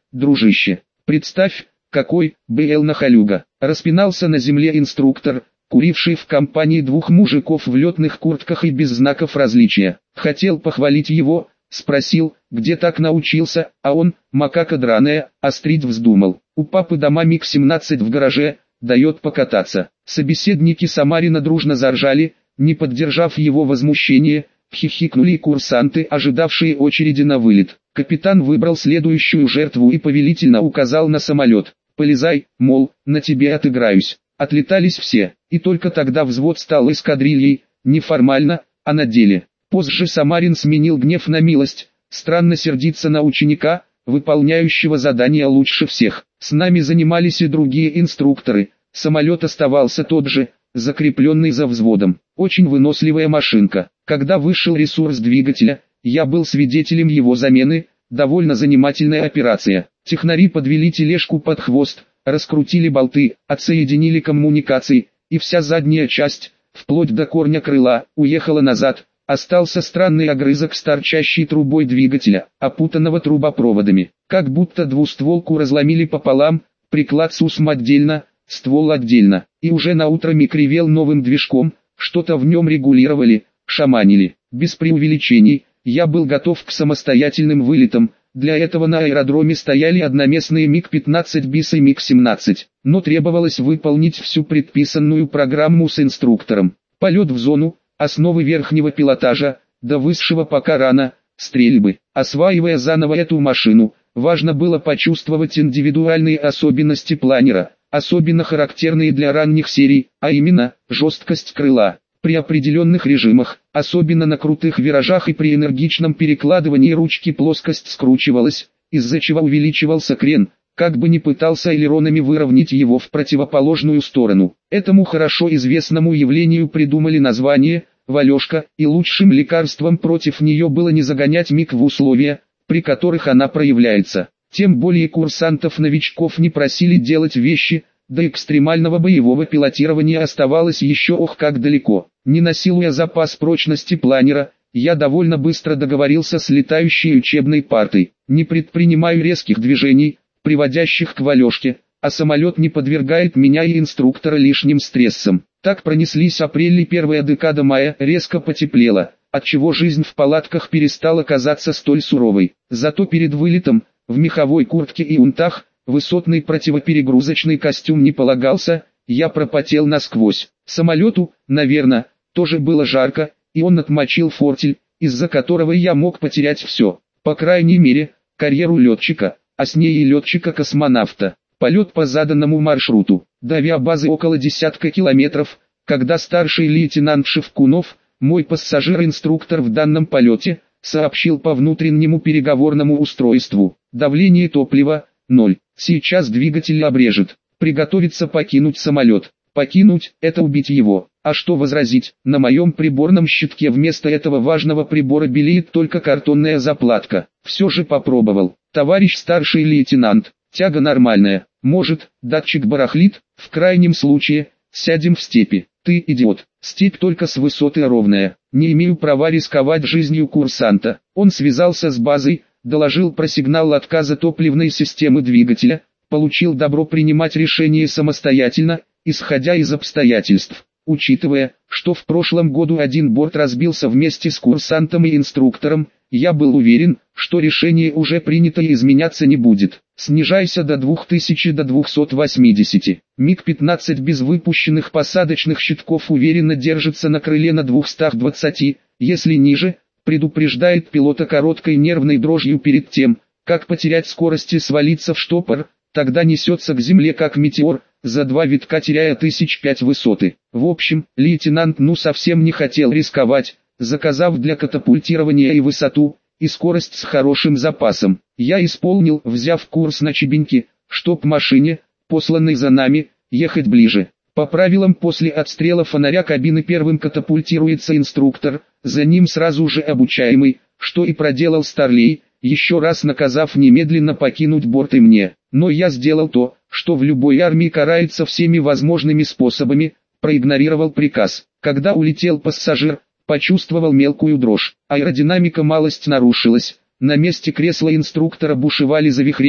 дружище. Представь, какой был нахалюга. Распинался на земле инструктор, куривший в компании двух мужиков в летных куртках и без знаков различия. Хотел похвалить его, спросил, где так научился, а он, макака драная, острить вздумал. У папы дома миг семнадцать в гараже, дает покататься. Собеседники Самарина дружно заржали, не поддержав его возмущение, хихикнули и курсанты, ожидавшие очереди на вылет. Капитан выбрал следующую жертву и повелительно указал на самолет. «Полезай, мол, на тебе отыграюсь». Отлетались все, и только тогда взвод стал эскадрильей, не формально, а на деле. Позже Самарин сменил гнев на милость, странно сердиться на ученика, выполняющего задания лучше всех. С нами занимались и другие инструкторы, самолет оставался тот же, закрепленный за взводом. Очень выносливая машинка. Когда вышел ресурс двигателя, я был свидетелем его замены, довольно занимательная операция. Технари подвели тележку под хвост, раскрутили болты, отсоединили коммуникации, и вся задняя часть, вплоть до корня крыла, уехала назад. Остался странный огрызок с торчащей трубой двигателя, опутанного трубопроводами. Как будто двустволку разломили пополам, приклад с усм отдельно, ствол отдельно. И уже наутро миг ревел новым движком, что-то в нем регулировали, шаманили. Без преувеличений, я был готов к самостоятельным вылетам. Для этого на аэродроме стояли одноместные миг пятнадцать бис и миг семнадцать. Но требовалось выполнить всю предписанную программу с инструктором. Полет в зону, основы верхнего пилотажа, до высшего пока рано, стрельбы. Осваивая заново эту машину, важно было почувствовать индивидуальные особенности планера, особенно характерные для ранних серий, а именно, жесткость крыла. При определенных режимах, особенно на крутых виражах и при энергичном перекладывании ручки, плоскость скручивалась, из-за чего увеличивался крен, как бы ни пытался элеронами выровнять его в противоположную сторону. Этому хорошо известному явлению придумали название «валежка», и лучшим лекарством против нее было не загонять миг в условия, при которых она проявляется. Тем более курсантов-новичков не просили делать вещи, до экстремального боевого пилотирования оставалось еще ох как далеко. Не насилуя запас прочности планера, я довольно быстро договорился с летающей учебной партой. Не предпринимаю резких движений, приводящих к валежке, а самолет не подвергает меня и инструктора лишним стрессам. Так пронеслись апрель и первая декада мая, резко потеплело, отчего жизнь в палатках перестала казаться столь суровой. Зато перед вылетом, в меховой куртке и унтах, высотный противоперегрузочный костюм не полагался, я пропотел насквозь. Самолету, наверное, тоже было жарко, и он отмочил фортель, из-за которого я мог потерять все. По крайней мере, карьеру летчика, а с ней и летчика-космонавта. Полет по заданному маршруту, до авиабазы около десятка километров, когда старший лейтенант Шевкунов, мой пассажир-инструктор в данном полете, сообщил по внутреннему переговорному устройству: давление топлива – ноль. Сейчас двигатель обрежет. Приготовиться покинуть самолет. Покинуть – это убить его. А что возразить? На моем приборном щитке вместо этого важного прибора белеет только картонная заплатка. Все же попробовал. Товарищ старший лейтенант, тяга нормальная. Может, датчик барахлит? В крайнем случае, сядем в степи. Ты идиот. Степь только с высоты ровная. Не имею права рисковать жизнью курсанта. Он связался с базой, доложил про сигнал отказа топливной системы двигателя, получил добро принимать решение самостоятельно, исходя из обстоятельств. Учитывая, что в прошлом году один борт разбился вместе с курсантом и инструктором, я был уверен, что решение уже принято и изменяться не будет. Снижайся до двух тысяч до двухсот восьмидесяти. миг пятнадцать без выпущенных посадочных щитков уверенно держится на крыле на двухстах двадцати, если ниже, предупреждает пилота короткой нервной дрожью перед тем, как потерять скорость и свалиться в штопор, тогда несется к земле как метеор, за два витка теряя тысяч пять высоты. В общем, лейтенант ну совсем не хотел рисковать, заказав для катапультирования и высоту, и скорость с хорошим запасом. Я исполнил, взяв курс на Чебеньки, чтоб машине, посланной за нами, ехать ближе. По правилам после отстрела фонаря кабины первым катапультируется инструктор, за ним сразу же обучаемый, что и проделал Старлей, еще раз наказав немедленно покинуть борт и мне. Но я сделал то, что в любой армии карается всеми возможными способами, проигнорировал приказ. Когда улетел пассажир, почувствовал мелкую дрожь, аэродинамика малость нарушилась, на месте кресла инструктора бушевали завихрения,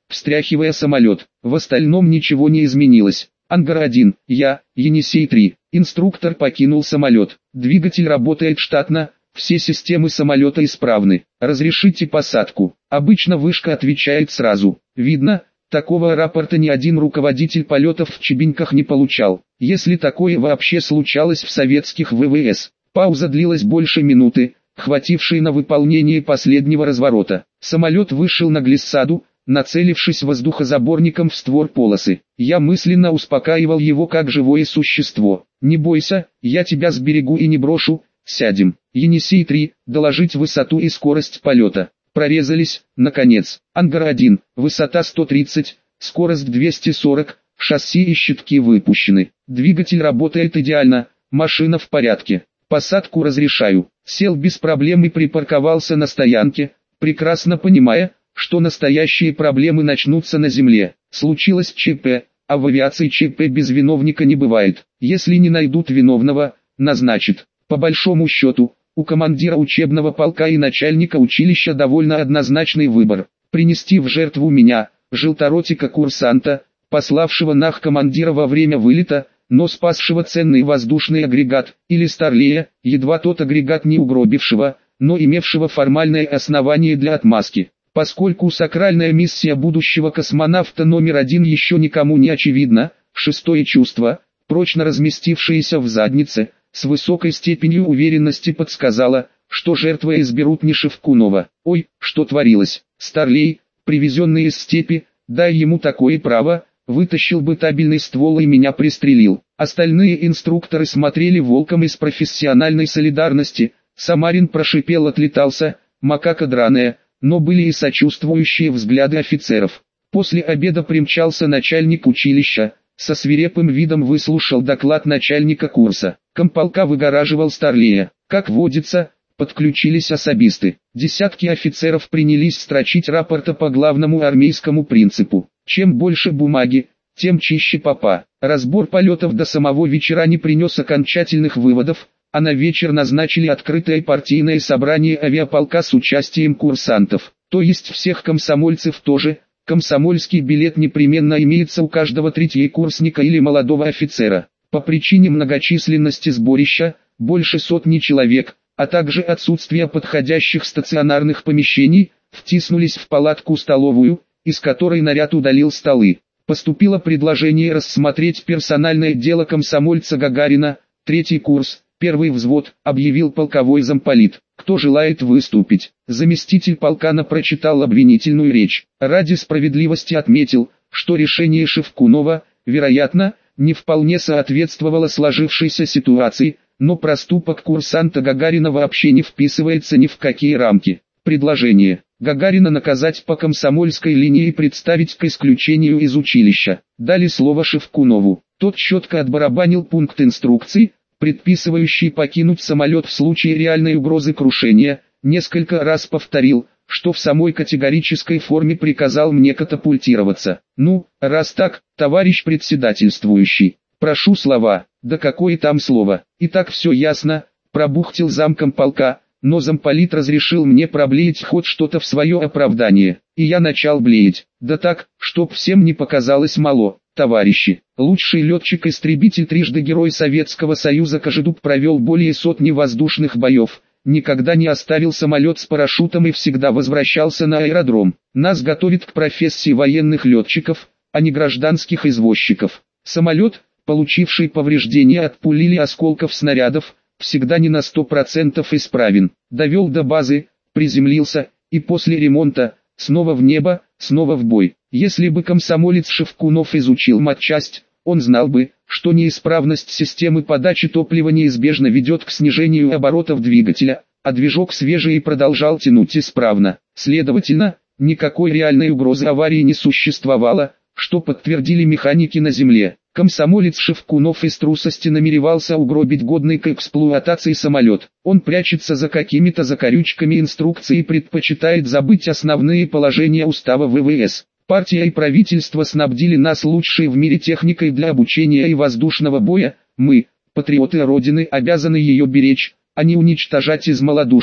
встряхивая самолет. В остальном ничего не изменилось. Ангар один, я, Енисей три. Инструктор покинул самолет. Двигатель работает штатно, все системы самолета исправны. Разрешите посадку. Обычно вышка отвечает сразу. Видно, такого рапорта ни один руководитель полетов в Чебинках не получал. Если такое вообще случалось в советских ВВС. Пауза длилась больше минуты, хватившей на выполнение последнего разворота. Самолет вышел на глиссаду, нацелившись воздухозаборником в створ полосы. Я мысленно успокаивал его как живое существо. «Не бойся, я тебя сберегу и не брошу, сядем». Енисей три, доложить высоту и скорость полета. Прорезались, наконец. Ангар один, высота сто тридцать, скорость двести сорок, шасси и щитки выпущены. Двигатель работает идеально, машина в порядке. Посадку разрешаю. Сел без проблем и припарковался на стоянке, прекрасно понимая, что настоящие проблемы начнутся на земле. Случилось ЧП, а в авиации ЧП без виновника не бывает. Если не найдут виновного, назначат. По большому счету, у командира учебного полка и начальника училища довольно однозначный выбор. Принести в жертву меня, желторотика-курсанта, пославшего нах командира во время вылета, но спасшего ценный воздушный агрегат, или Старлея, едва тот агрегат не угробившего, но имевшего формальное основание для отмазки. Поскольку сакральная миссия будущего космонавта номер один еще никому не очевидна, шестое чувство, прочно разместившееся в заднице, с высокой степенью уверенности подсказало, что жертвой изберут не Шевкунова. Ой, что творилось. Старлей, привезенный из степи, дай ему такое право, вытащил бы табельный ствол и меня пристрелил. Остальные инструкторы смотрели волком из профессиональной солидарности. Самарин прошипел, отлетался, макака драная, но были и сочувствующие взгляды офицеров. После обеда примчался начальник училища, со свирепым видом выслушал доклад начальника курса. Комполка выгораживал Старлея. Как водится, подключились особисты. Десятки офицеров принялись строчить рапорта по главному армейскому принципу. Чем больше бумаги, тем чище попа. Разбор полетов до самого вечера не принес окончательных выводов, а на вечер назначили открытое партийное собрание авиаполка с участием курсантов. То есть всех комсомольцев тоже. Комсомольский билет непременно имеется у каждого третьекурсника или молодого офицера. По причине многочисленности сборища, больше сотни человек, а также отсутствия подходящих стационарных помещений, втиснулись в палатку-столовую, из которой наряд удалил столы. Поступило предложение рассмотреть персональное дело комсомольца Гагарина, третий курс, первый взвод, объявил полковой замполит. Кто желает выступить? Заместитель полкана прочитал обвинительную речь. Ради справедливости отметил, что решение Шевкунова, вероятно, не вполне соответствовало сложившейся ситуации, но проступок курсанта Гагарина вообще не вписывается ни в какие рамки. Предложение Гагарина наказать по комсомольской линии и представить к исключению из училища. Дали слово Шевкунову. Тот четко отбарабанил пункт инструкций, предписывающий покинуть самолет в случае реальной угрозы крушения, несколько раз повторил, что в самой категорической форме приказал мне катапультироваться. Ну, раз так, товарищ председательствующий, прошу слова. Да какое там слово, и так все ясно, пробухтел замком полка, но замполит разрешил мне проблеять хоть что-то в свое оправдание, и я начал блеять, да так, чтоб всем не показалось мало. Товарищи, лучший летчик-истребитель, трижды Герой Советского Союза Кожедуб провел более сотни воздушных боев, никогда не оставил самолет с парашютом и всегда возвращался на аэродром. Нас готовят к профессии военных летчиков, а не гражданских извозчиков. Самолет, получивший повреждения от пуль или осколков снарядов, всегда не на сто процентов исправен. Довел до базы, приземлился, и после ремонта, снова в небо, снова в бой. Если бы комсомолец Шевкунов изучил матчасть, он знал бы, что неисправность системы подачи топлива неизбежно ведет к снижению оборотов двигателя, а движок свежий и продолжал тянуть исправно. Следовательно, никакой реальной угрозы аварии не существовало, что подтвердили механики на земле. Комсомолец Шевкунов из трусости намеревался угробить годный к эксплуатации самолет. Он прячется за какими-то закорючками инструкций и предпочитает забыть основные положения устава ВВС. Партия и правительство снабдили нас лучшей в мире техникой для обучения и воздушного боя. Мы, патриоты Родины, обязаны ее беречь, а не уничтожать из малодушия.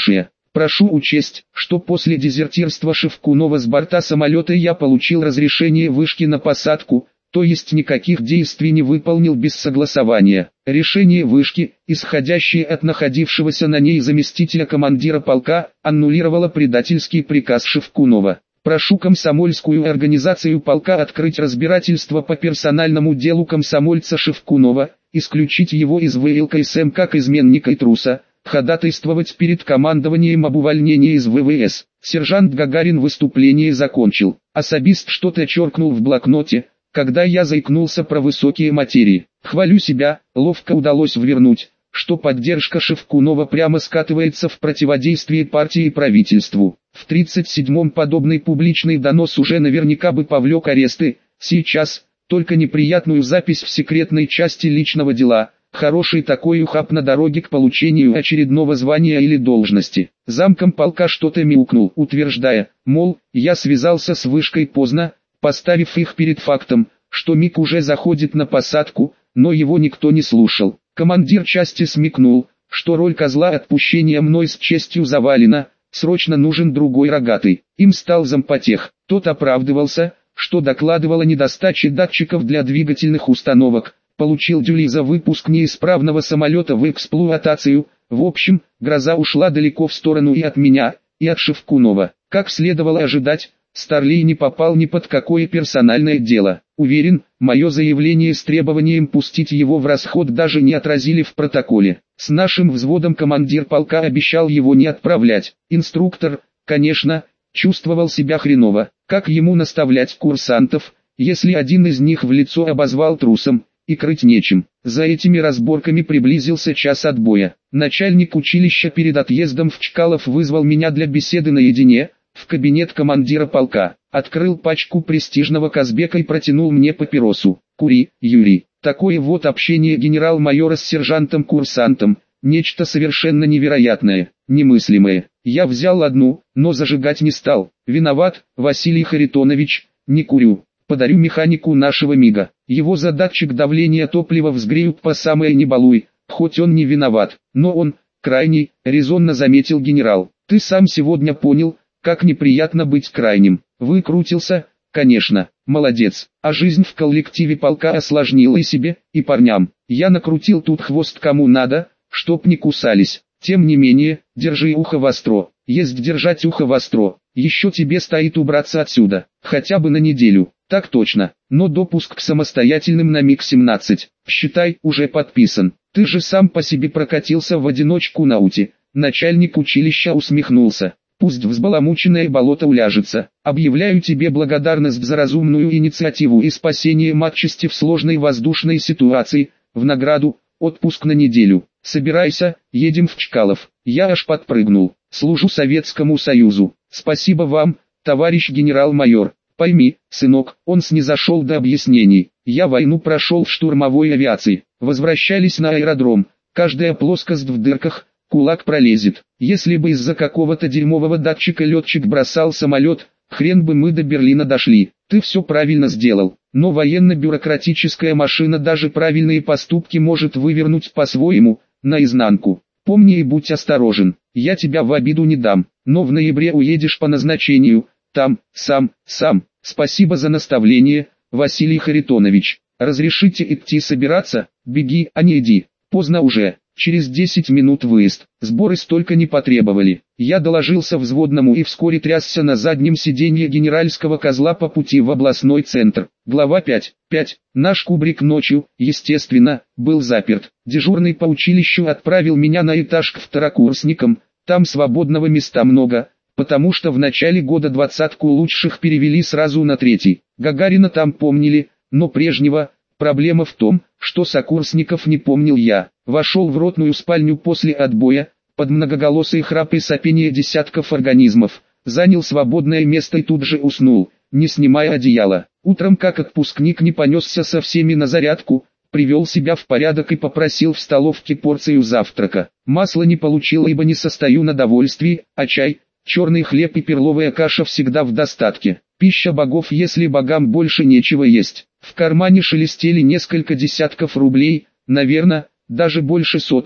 Прошу учесть, что после дезертирства Шевкунова с борта самолета я получил разрешение вышки на посадку, то есть никаких действий не выполнил без согласования. Решение вышки, исходящее от находившегося на ней заместителя командира полка, аннулировало предательский приказ Шевкунова. Прошу комсомольскую организацию полка открыть разбирательство по персональному делу комсомольца Шевкунова, исключить его из вэ эл ка эс эм как изменника и труса, ходатайствовать перед командованием об увольнении из вэ вэ эс. Сержант Гагарин выступление закончил. Особист что-то черкнул в блокноте, когда я заикнулся про высокие материи. Хвалю себя, ловко удалось ввернуть, что поддержка Шевкунова прямо скатывается в противодействие партии и правительству. В тридцать седьмом подобный публичный донос уже наверняка бы повлек аресты, сейчас, только неприятную запись в секретной части личного дела, хороший такой ухаб на дороге к получению очередного звания или должности. Замком полка что-то мяукнул, утверждая, мол, я связался с вышкой поздно, поставив их перед фактом, что МиГ уже заходит на посадку, но его никто не слушал. Командир части смекнул, что роль козла отпущения мной с честью завалена, срочно нужен другой рогатый. Им стал зампотех. Тот оправдывался, что докладывала недостачи датчиков для двигательных установок, получил дюли за выпуск неисправного самолета в эксплуатацию. В общем, гроза ушла далеко в сторону и от меня, и от Шевкунова. Как следовало ожидать, Старлей не попал ни под какое персональное дело. Уверен, мое заявление с требованием пустить его в расход даже не отразили в протоколе. С нашим взводом командир полка обещал его не отправлять. Инструктор, конечно, чувствовал себя хреново. Как ему наставлять курсантов, если один из них в лицо обозвал трусом, и крыть нечем. За этими разборками приблизился час отбоя. Начальник училища перед отъездом в Чкалов вызвал меня для беседы наедине, в кабинет командира полка. Открыл пачку престижного Казбека и протянул мне папиросу. «Кури, Юрий». Такое вот общение генерал-майора с сержантом-курсантом, нечто совершенно невероятное, немыслимое. Я взял одну, но зажигать не стал. Виноват, Василий Харитонович, не курю. Подарю механику нашего МиГа. Его за датчик давления топлива взгреют по самое не балуй, хоть он не виноват. Но он, крайний, резонно заметил генерал. Ты сам сегодня понял, как неприятно быть крайним. Выкрутился, конечно, молодец. А жизнь в коллективе полка осложнила и себе, и парням. Я накрутил тут хвост кому надо, чтоб не кусались. Тем не менее, держи ухо востро. Есть держать ухо востро. Еще тебе стоит убраться отсюда, хотя бы на неделю. Так точно, но допуск к самостоятельным на МиГ семнадцать, считай, уже подписан. Ты же сам по себе прокатился в одиночку на УТИ. Начальник училища усмехнулся. Пусть взбаламученное болото уляжется. Объявляю тебе благодарность за разумную инициативу и спасение матчасти в сложной воздушной ситуации. В награду, отпуск на неделю. Собирайся, едем в Чкалов. Я аж подпрыгнул. Служу Советскому Союзу. Спасибо вам, товарищ генерал-майор. Пойми, сынок, он снизошел до объяснений. Я войну прошел в штурмовой авиации. Возвращались на аэродром. Каждая плоскость в дырках, кулак пролезет. Если бы из-за какого-то дерьмового датчика летчик бросал самолет, хрен бы мы до Берлина дошли. Ты все правильно сделал. Но военно-бюрократическая машина даже правильные поступки может вывернуть по-своему, наизнанку. Помни и будь осторожен. Я тебя в обиду не дам. Но в ноябре уедешь по назначению. Там, сам, сам. Спасибо за наставление, Василий Харитонович. Разрешите идти собираться? Беги, а не иди. Поздно уже. Через десять минут выезд. Сборы столько не потребовали. Я доложился взводному и вскоре трясся на заднем сиденье генеральского козла по пути в областной центр. Глава пять. пять. Наш кубрик ночью, естественно, был заперт. Дежурный по училищу отправил меня на этаж к второкурсникам. Там свободного места много, потому что в начале года двадцатку лучших перевели сразу на третий. Гагарина там помнили, но прежнего. Проблема в том, что сокурсников не помнил я. Вошел в ротную спальню после отбоя, под многоголосые храпы и сопение десятков организмов, занял свободное место и тут же уснул, не снимая одеяла. Утром как отпускник не понесся со всеми на зарядку, привел себя в порядок и попросил в столовке порцию завтрака. Масла не получил, ибо не состою на довольствии, а чай, черный хлеб и перловая каша всегда в достатке. Пища богов, если богам больше нечего есть. В кармане шелестели несколько десятков рублей, наверное, даже больше сотни,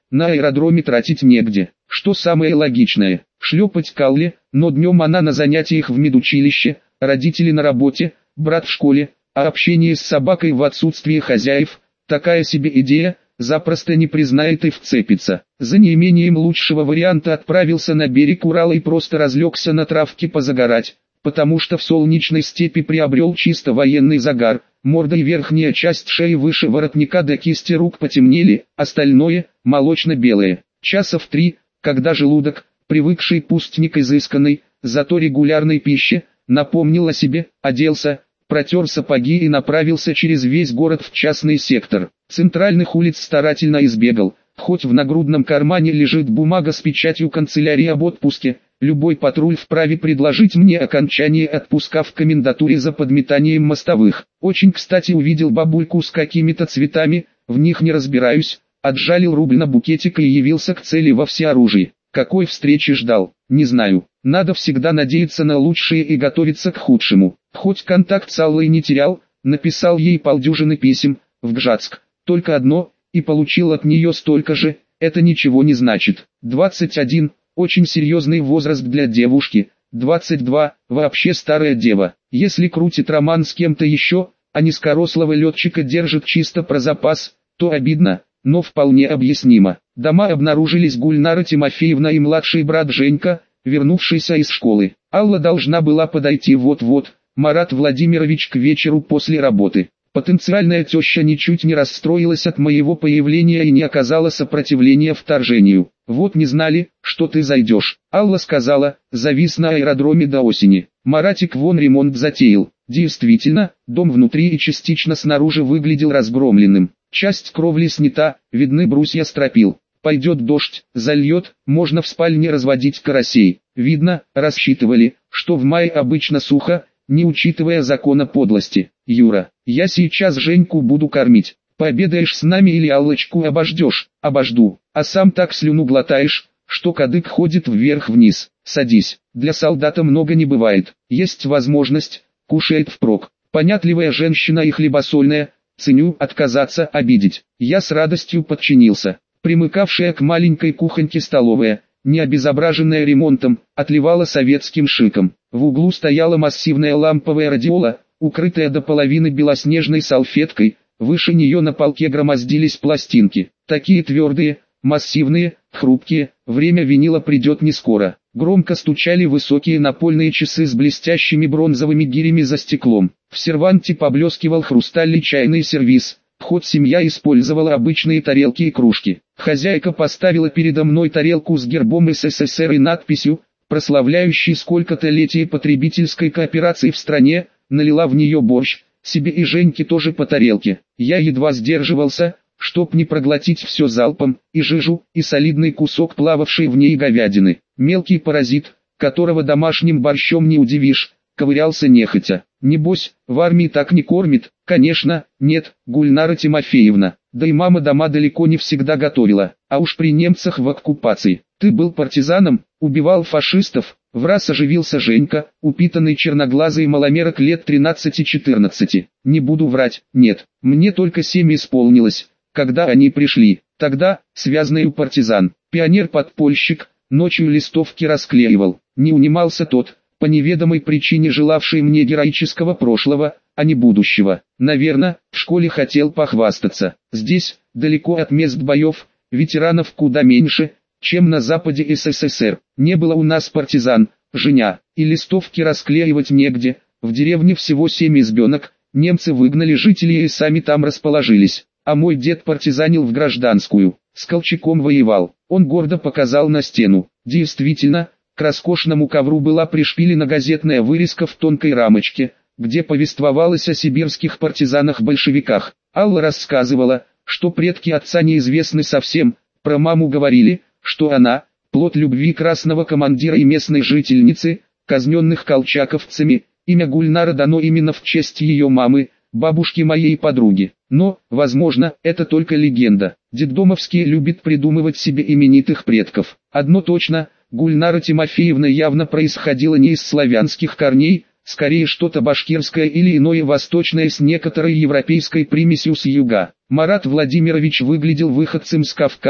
на аэродроме тратить негде. Что самое логичное, шлепать Калле, но днем она на занятиях в медучилище, родители на работе, брат в школе, а общение с собакой в отсутствие хозяев, такая себе идея, запросто не признает и вцепится. За неимением лучшего варианта отправился на берег Урала и просто разлегся на травке позагорать, потому что в солнечной степи приобрел чисто военный загар, морда и верхняя часть шеи выше воротника до кисти рук потемнели, остальное – молочно-белое. Часа в три, когда желудок, привыкший пусть не к изысканной, зато регулярной пище, напомнил о себе, оделся, протер сапоги и направился через весь город в частный сектор. Центральных улиц старательно избегал, хоть в нагрудном кармане лежит бумага с печатью канцелярии об отпуске, любой патруль вправе предложить мне окончание отпуска в комендатуре за подметанием мостовых. Очень кстати увидел бабульку с какими-то цветами, в них не разбираюсь, отжалил рубль на букетик и явился к цели во всеоружии. Какой встречи ждал, не знаю. Надо всегда надеяться на лучшее и готовиться к худшему. Хоть контакт с Аллой не терял, написал ей полдюжины писем, в Гжатск, только одно, и получил от нее столько же, это ничего не значит. двадцать один, очень серьезный возраст для девушки, двадцать два, вообще старая дева. Если крутит роман с кем-то еще, а низкорослого летчика держит чисто про запас, то обидно, но вполне объяснимо. Дома обнаружились Гульнара Тимофеевна и младший брат Женька, вернувшийся из школы. Алла должна была подойти вот-вот, Марат Владимирович к вечеру после работы. Потенциальная теща ничуть не расстроилась от моего появления и не оказала сопротивления вторжению. «Вот не знали, что ты зайдешь», — Алла сказала, завис на аэродроме до осени. Маратик вон ремонт затеял. Действительно, дом внутри и частично снаружи выглядел разгромленным. Часть кровли снята, видны брусья стропил. Пойдет дождь, зальет, можно в спальне разводить карасей. Видно, рассчитывали, что в мае обычно сухо, не учитывая закона подлости. «Юра, я сейчас Женьку буду кормить. Пообедаешь с нами или Аллочку обождешь?» «Обожду, а сам так слюну глотаешь, что кадык ходит вверх-вниз. Садись, для солдата много не бывает. Есть возможность, кушает впрок. Понятливая женщина и хлебосольная, ценю, отказаться, обидеть». Я с радостью подчинился. Примыкавшая к маленькой кухоньке столовая, не обезображенная ремонтом, отливала советским шиком. В углу стояла массивная ламповая радиола, укрытая до половины белоснежной салфеткой, выше нее на полке громоздились пластинки. Такие твердые, массивные, хрупкие, время винила придет не скоро. Громко стучали высокие напольные часы с блестящими бронзовыми гирями за стеклом. В серванте поблескивал хрустальный чайный сервиз. Вход семья использовала обычные тарелки и кружки. Хозяйка поставила передо мной тарелку с гербом СССР и надписью, прославляющей сколько-то летие потребительской кооперации в стране, налила в нее борщ, себе и Женьке тоже по тарелке. Я едва сдерживался, чтоб не проглотить все залпом, и жижу, и солидный кусок плававшей в ней говядины. Мелкий паразит, которого домашним борщом не удивишь, ковырялся нехотя. Небось, в армии так не кормит? Конечно, нет, Гульнара Тимофеевна. Да и мама дома далеко не всегда готовила. А уж при немцах в оккупации. Ты был партизаном, убивал фашистов? Враз оживился Женька, упитанный черноглазый маломерок лет тринадцати-четырнадцати. Не буду врать, нет, мне только семь исполнилось, когда они пришли. Тогда, связной партизан, пионер-подпольщик, ночью листовки расклеивал. Не унимался тот, по неведомой причине желавший мне героического прошлого, а не будущего. Наверное, в школе хотел похвастаться. Здесь, далеко от мест боев, ветеранов куда меньше, чем на западе СССР. Не было у нас партизан, Женя, и листовки расклеивать негде. В деревне всего семь избенок, немцы выгнали жителей и сами там расположились. А мой дед партизанил в гражданскую, с Колчаком воевал. Он гордо показал на стену. Действительно, к роскошному ковру была пришпилена газетная вырезка в тонкой рамочке, где повествовалось о сибирских партизанах-большевиках. Алла рассказывала, что предки отца неизвестны совсем, про маму говорили, что она – плод любви красного командира и местной жительницы, казненных колчаковцами. Имя Гульнара дано именно в честь ее мамы, бабушки моей подруги. Но, возможно, это только легенда. Детдомовские любят придумывать себе именитых предков. Одно точно, Гульнара Тимофеевна явно происходила не из славянских корней, скорее что-то башкирское или иное восточное с некоторой европейской примесью с юга. Марат Владимирович выглядел выходцем с Кавказа,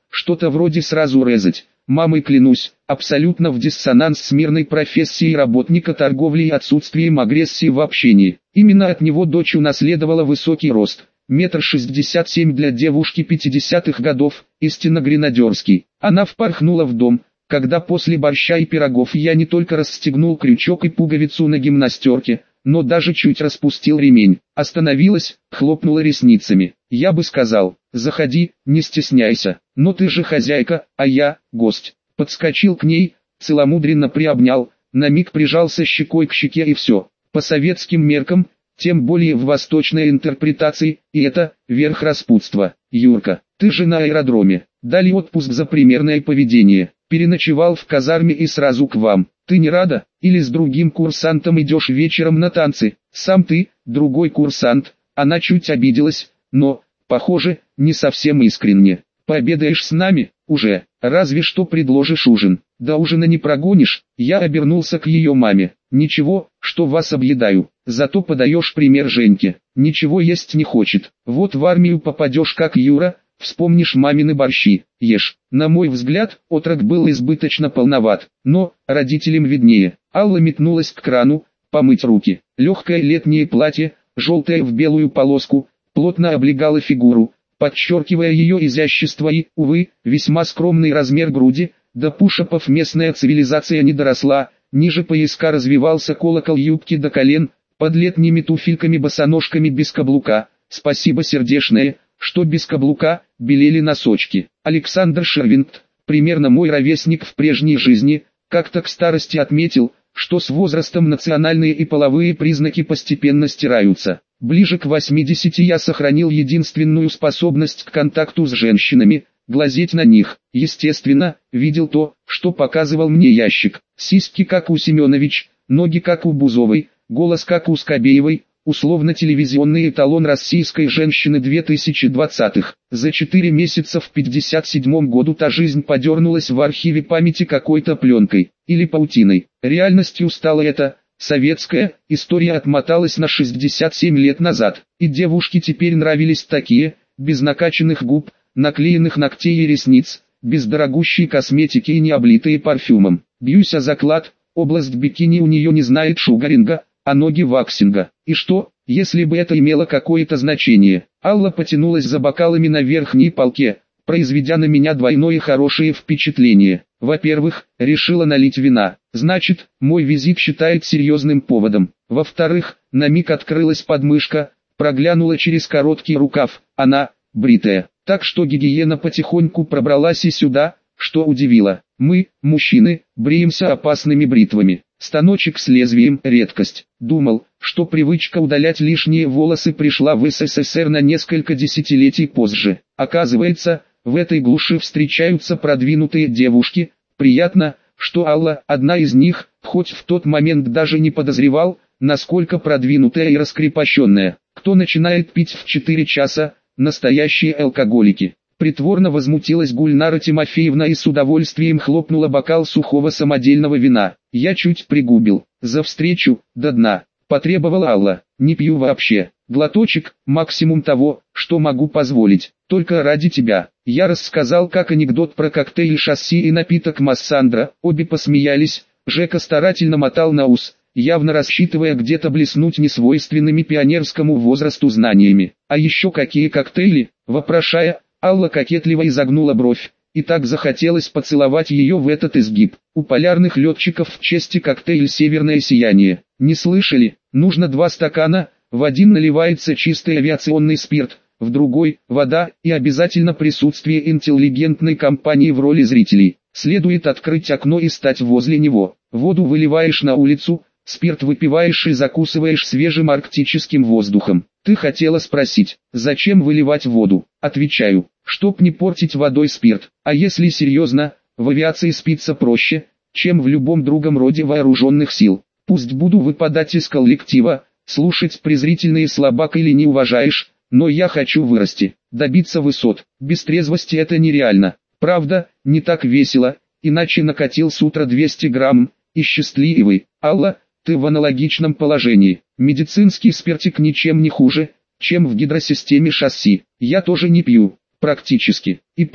что-то вроде сразу резать. Мамой клянусь, абсолютно в диссонанс с мирной профессией работника торговли и отсутствием агрессии в общении. Именно от него дочь унаследовала высокий рост, метр шестьдесят семь для девушки пятидесятых годов, истинно гренадерский. Она впорхнула в дом, когда после борща и пирогов я не только расстегнул крючок и пуговицу на гимнастерке, но даже чуть распустил ремень. Остановилась, хлопнула ресницами. Я бы сказал, заходи, не стесняйся, но ты же хозяйка, а я, гость. Подскочил к ней, целомудренно приобнял, на миг прижался щекой к щеке и все. По советским меркам, тем более в восточной интерпретации, и это, верх распутства. Юрка, ты же на аэродроме, дали отпуск за примерное поведение, переночевал в казарме и сразу к вам. Ты не рада? Или с другим курсантом идешь вечером на танцы? Сам ты, другой курсант. Она чуть обиделась, но, похоже, не совсем искренне. Пообедаешь с нами? Уже. Разве что предложишь ужин. До ужина не прогонишь. Я обернулся к ее маме. Ничего, что вас объедаю. Зато подаешь пример Женьке. Ничего есть не хочет. Вот в армию попадешь как Юра, вспомнишь мамины борщи, ешь. На мой взгляд, отрок был избыточно полноват, но, родителям виднее. Алла метнулась к крану, помыть руки. Легкое летнее платье, желтое в белую полоску, плотно облегало фигуру, подчеркивая ее изящество и, увы, весьма скромный размер груди. До пушапов местная цивилизация не доросла, ниже пояска развивался колокол юбки до колен, под летними туфельками-босоножками без каблука. Спасибо сердечное, что без каблука, белели носочки. Александр Шервинд, примерно мой ровесник в прежней жизни, как-то к старости отметил, что с возрастом национальные и половые признаки постепенно стираются. Ближе к восьмидесяти я сохранил единственную способность к контакту с женщинами, глазеть на них. Естественно, видел то, что показывал мне ящик. Сиськи как у Семенович, ноги как у Бузовой, голос как у Скобеевой. Условно-телевизионный эталон российской женщины две тысячи двадцатых. За четыре месяца в пятьдесят седьмом году та жизнь подернулась в архиве памяти какой-то пленкой, или паутиной. Реальностью стала эта, советская, история отмоталась на шестьдесят семь лет назад. И девушки теперь нравились такие, без накачанных губ, наклеенных ногтей и ресниц, без дорогущей косметики и не облитые парфюмом. Бьюсь о заклад, область бикини у нее не знает шугаринга, а ноги ваксинга. И что, если бы это имело какое-то значение? Алла потянулась за бокалами на верхней полке, произведя на меня двойное хорошее впечатление. Во-первых, решила налить вина. Значит, мой визит считает серьезным поводом. Во-вторых, на миг открылась подмышка, проглянула через короткий рукав. Она, бритая. Так что гигиена потихоньку пробралась и сюда, что удивило. Мы, мужчины, бреемся опасными бритвами. Станочек с лезвием – редкость. Думал, что привычка удалять лишние волосы пришла в СССР на несколько десятилетий позже. Оказывается, в этой глуши встречаются продвинутые девушки. Приятно, что Алла – одна из них, хоть в тот момент даже не подозревал, насколько продвинутая и раскрепощенная. Кто начинает пить в четыре часа? Настоящие алкоголики. Притворно возмутилась Гульнара Тимофеевна и с удовольствием хлопнула бокал сухого самодельного вина. Я чуть пригубил. За встречу, до дна. Потребовала Алла. Не пью вообще. Глоточек, максимум того, что могу позволить. Только ради тебя. Я рассказал как анекдот про коктейль шасси и напиток Массандра. Обе посмеялись. Жека старательно мотал на ус, явно рассчитывая где-то блеснуть несвойственными пионерскому возрасту знаниями. А еще какие коктейли? Вопрошая, Алла кокетливо изогнула бровь, и так захотелось поцеловать ее в этот изгиб. У полярных летчиков в чести коктейль «Северное сияние». Не слышали? Нужно два стакана, в один наливается чистый авиационный спирт, в другой – вода, и обязательно присутствие интеллигентной компании в роли зрителей. Следует открыть окно и стать возле него. Воду выливаешь на улицу, спирт выпиваешь и закусываешь свежим арктическим воздухом. Ты хотела спросить, зачем выливать воду? Отвечаю, чтоб не портить водой спирт. А если серьезно, в авиации спится проще, чем в любом другом роде вооруженных сил. Пусть буду выпадать из коллектива, слушать презрительные слабак или не уважаешь, но я хочу вырасти, добиться высот. Без трезвости это нереально. Правда, не так весело, иначе накатил с утра двести грамм, и счастливый. Алла, ты в аналогичном положении. Медицинский спиртик ничем не хуже, чем в гидросистеме шасси. Я тоже не пью, практически. И папа,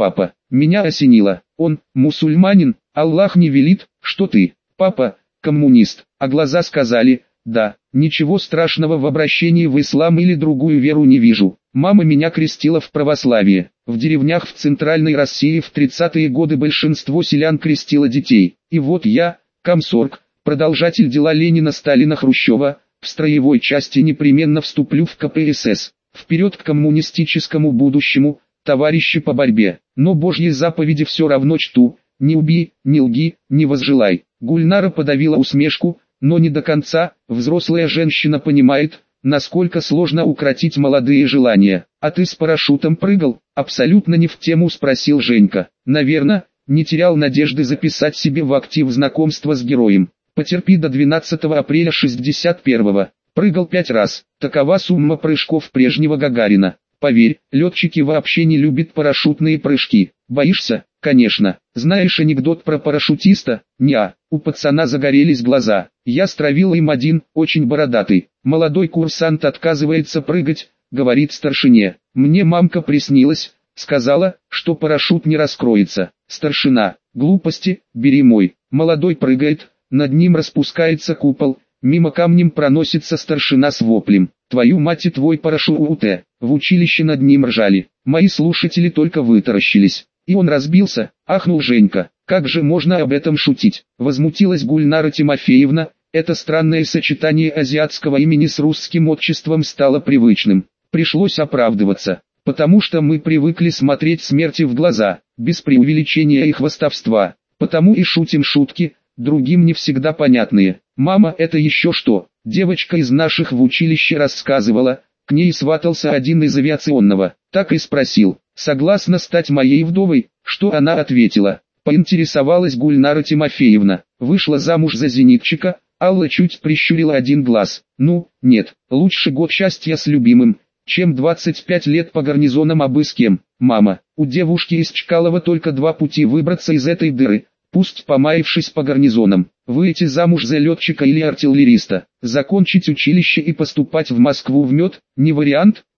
Меня осенило. Он, мусульманин, Аллах не велит, что ты, папа, коммунист. А глаза сказали, да, ничего страшного в обращении в ислам или другую веру не вижу. Мама меня крестила в православие. В деревнях в Центральной России в тридцатые годы большинство селян крестило детей. И вот я, комсорг, продолжатель дела Ленина, Сталина, Хрущева, в строевой части непременно вступлю в ка пэ эс эс. Вперед к коммунистическому будущему, товарищи по борьбе. Но Божьи заповеди все равно чту. Не убей, не лги, не возжелай. Гульнара подавила усмешку, но не до конца. Взрослая женщина понимает, насколько сложно укротить молодые желания. А ты с парашютом прыгал? Абсолютно не в тему, спросил Женька. Наверное, не терял надежды записать себе в актив знакомства с героем. Потерпи до двенадцатого апреля шестьдесят первого. Прыгал пять раз. Такова сумма прыжков прежнего Гагарина. Поверь, летчики вообще не любят парашютные прыжки. Боишься? Конечно. Знаешь анекдот про парашютиста? Неа. У пацана загорелись глаза. Я стравил им один, очень бородатый. Молодой курсант отказывается прыгать, говорит старшине. Мне мамка приснилась, сказала, что парашют не раскроется. Старшина. Глупости, бери мой. Молодой прыгает, над ним распускается купол. Мимо камнем проносится старшина с воплем. Твою мать и твой парашют. В училище над ним ржали. Мои слушатели только вытаращились. И он разбился, ахнул Женька. Как же можно об этом шутить? Возмутилась Гульнара Тимофеевна. Это странное сочетание азиатского имени с русским отчеством стало привычным. Пришлось оправдываться. Потому что мы привыкли смотреть смерти в глаза, без преувеличения и хвастовства. Потому и шутим шутки, другим не всегда понятные. Мама, это еще что? Девочка из наших в училище рассказывала, к ней сватался один из авиационного. Так и спросил, согласна стать моей вдовой? Что она ответила? Поинтересовалась Гульнара Тимофеевна. Вышла замуж за зенитчика. Алла чуть прищурила один глаз. Ну, нет, лучше год счастья с любимым, чем двадцать пять лет по гарнизонам абы с кем. Мама, у девушки из Чкалова только два пути выбраться из этой дыры. Пусть помаявшись по гарнизонам, выйти замуж за летчика или артиллериста, закончить училище и поступать в Москву в МЕД, не вариант.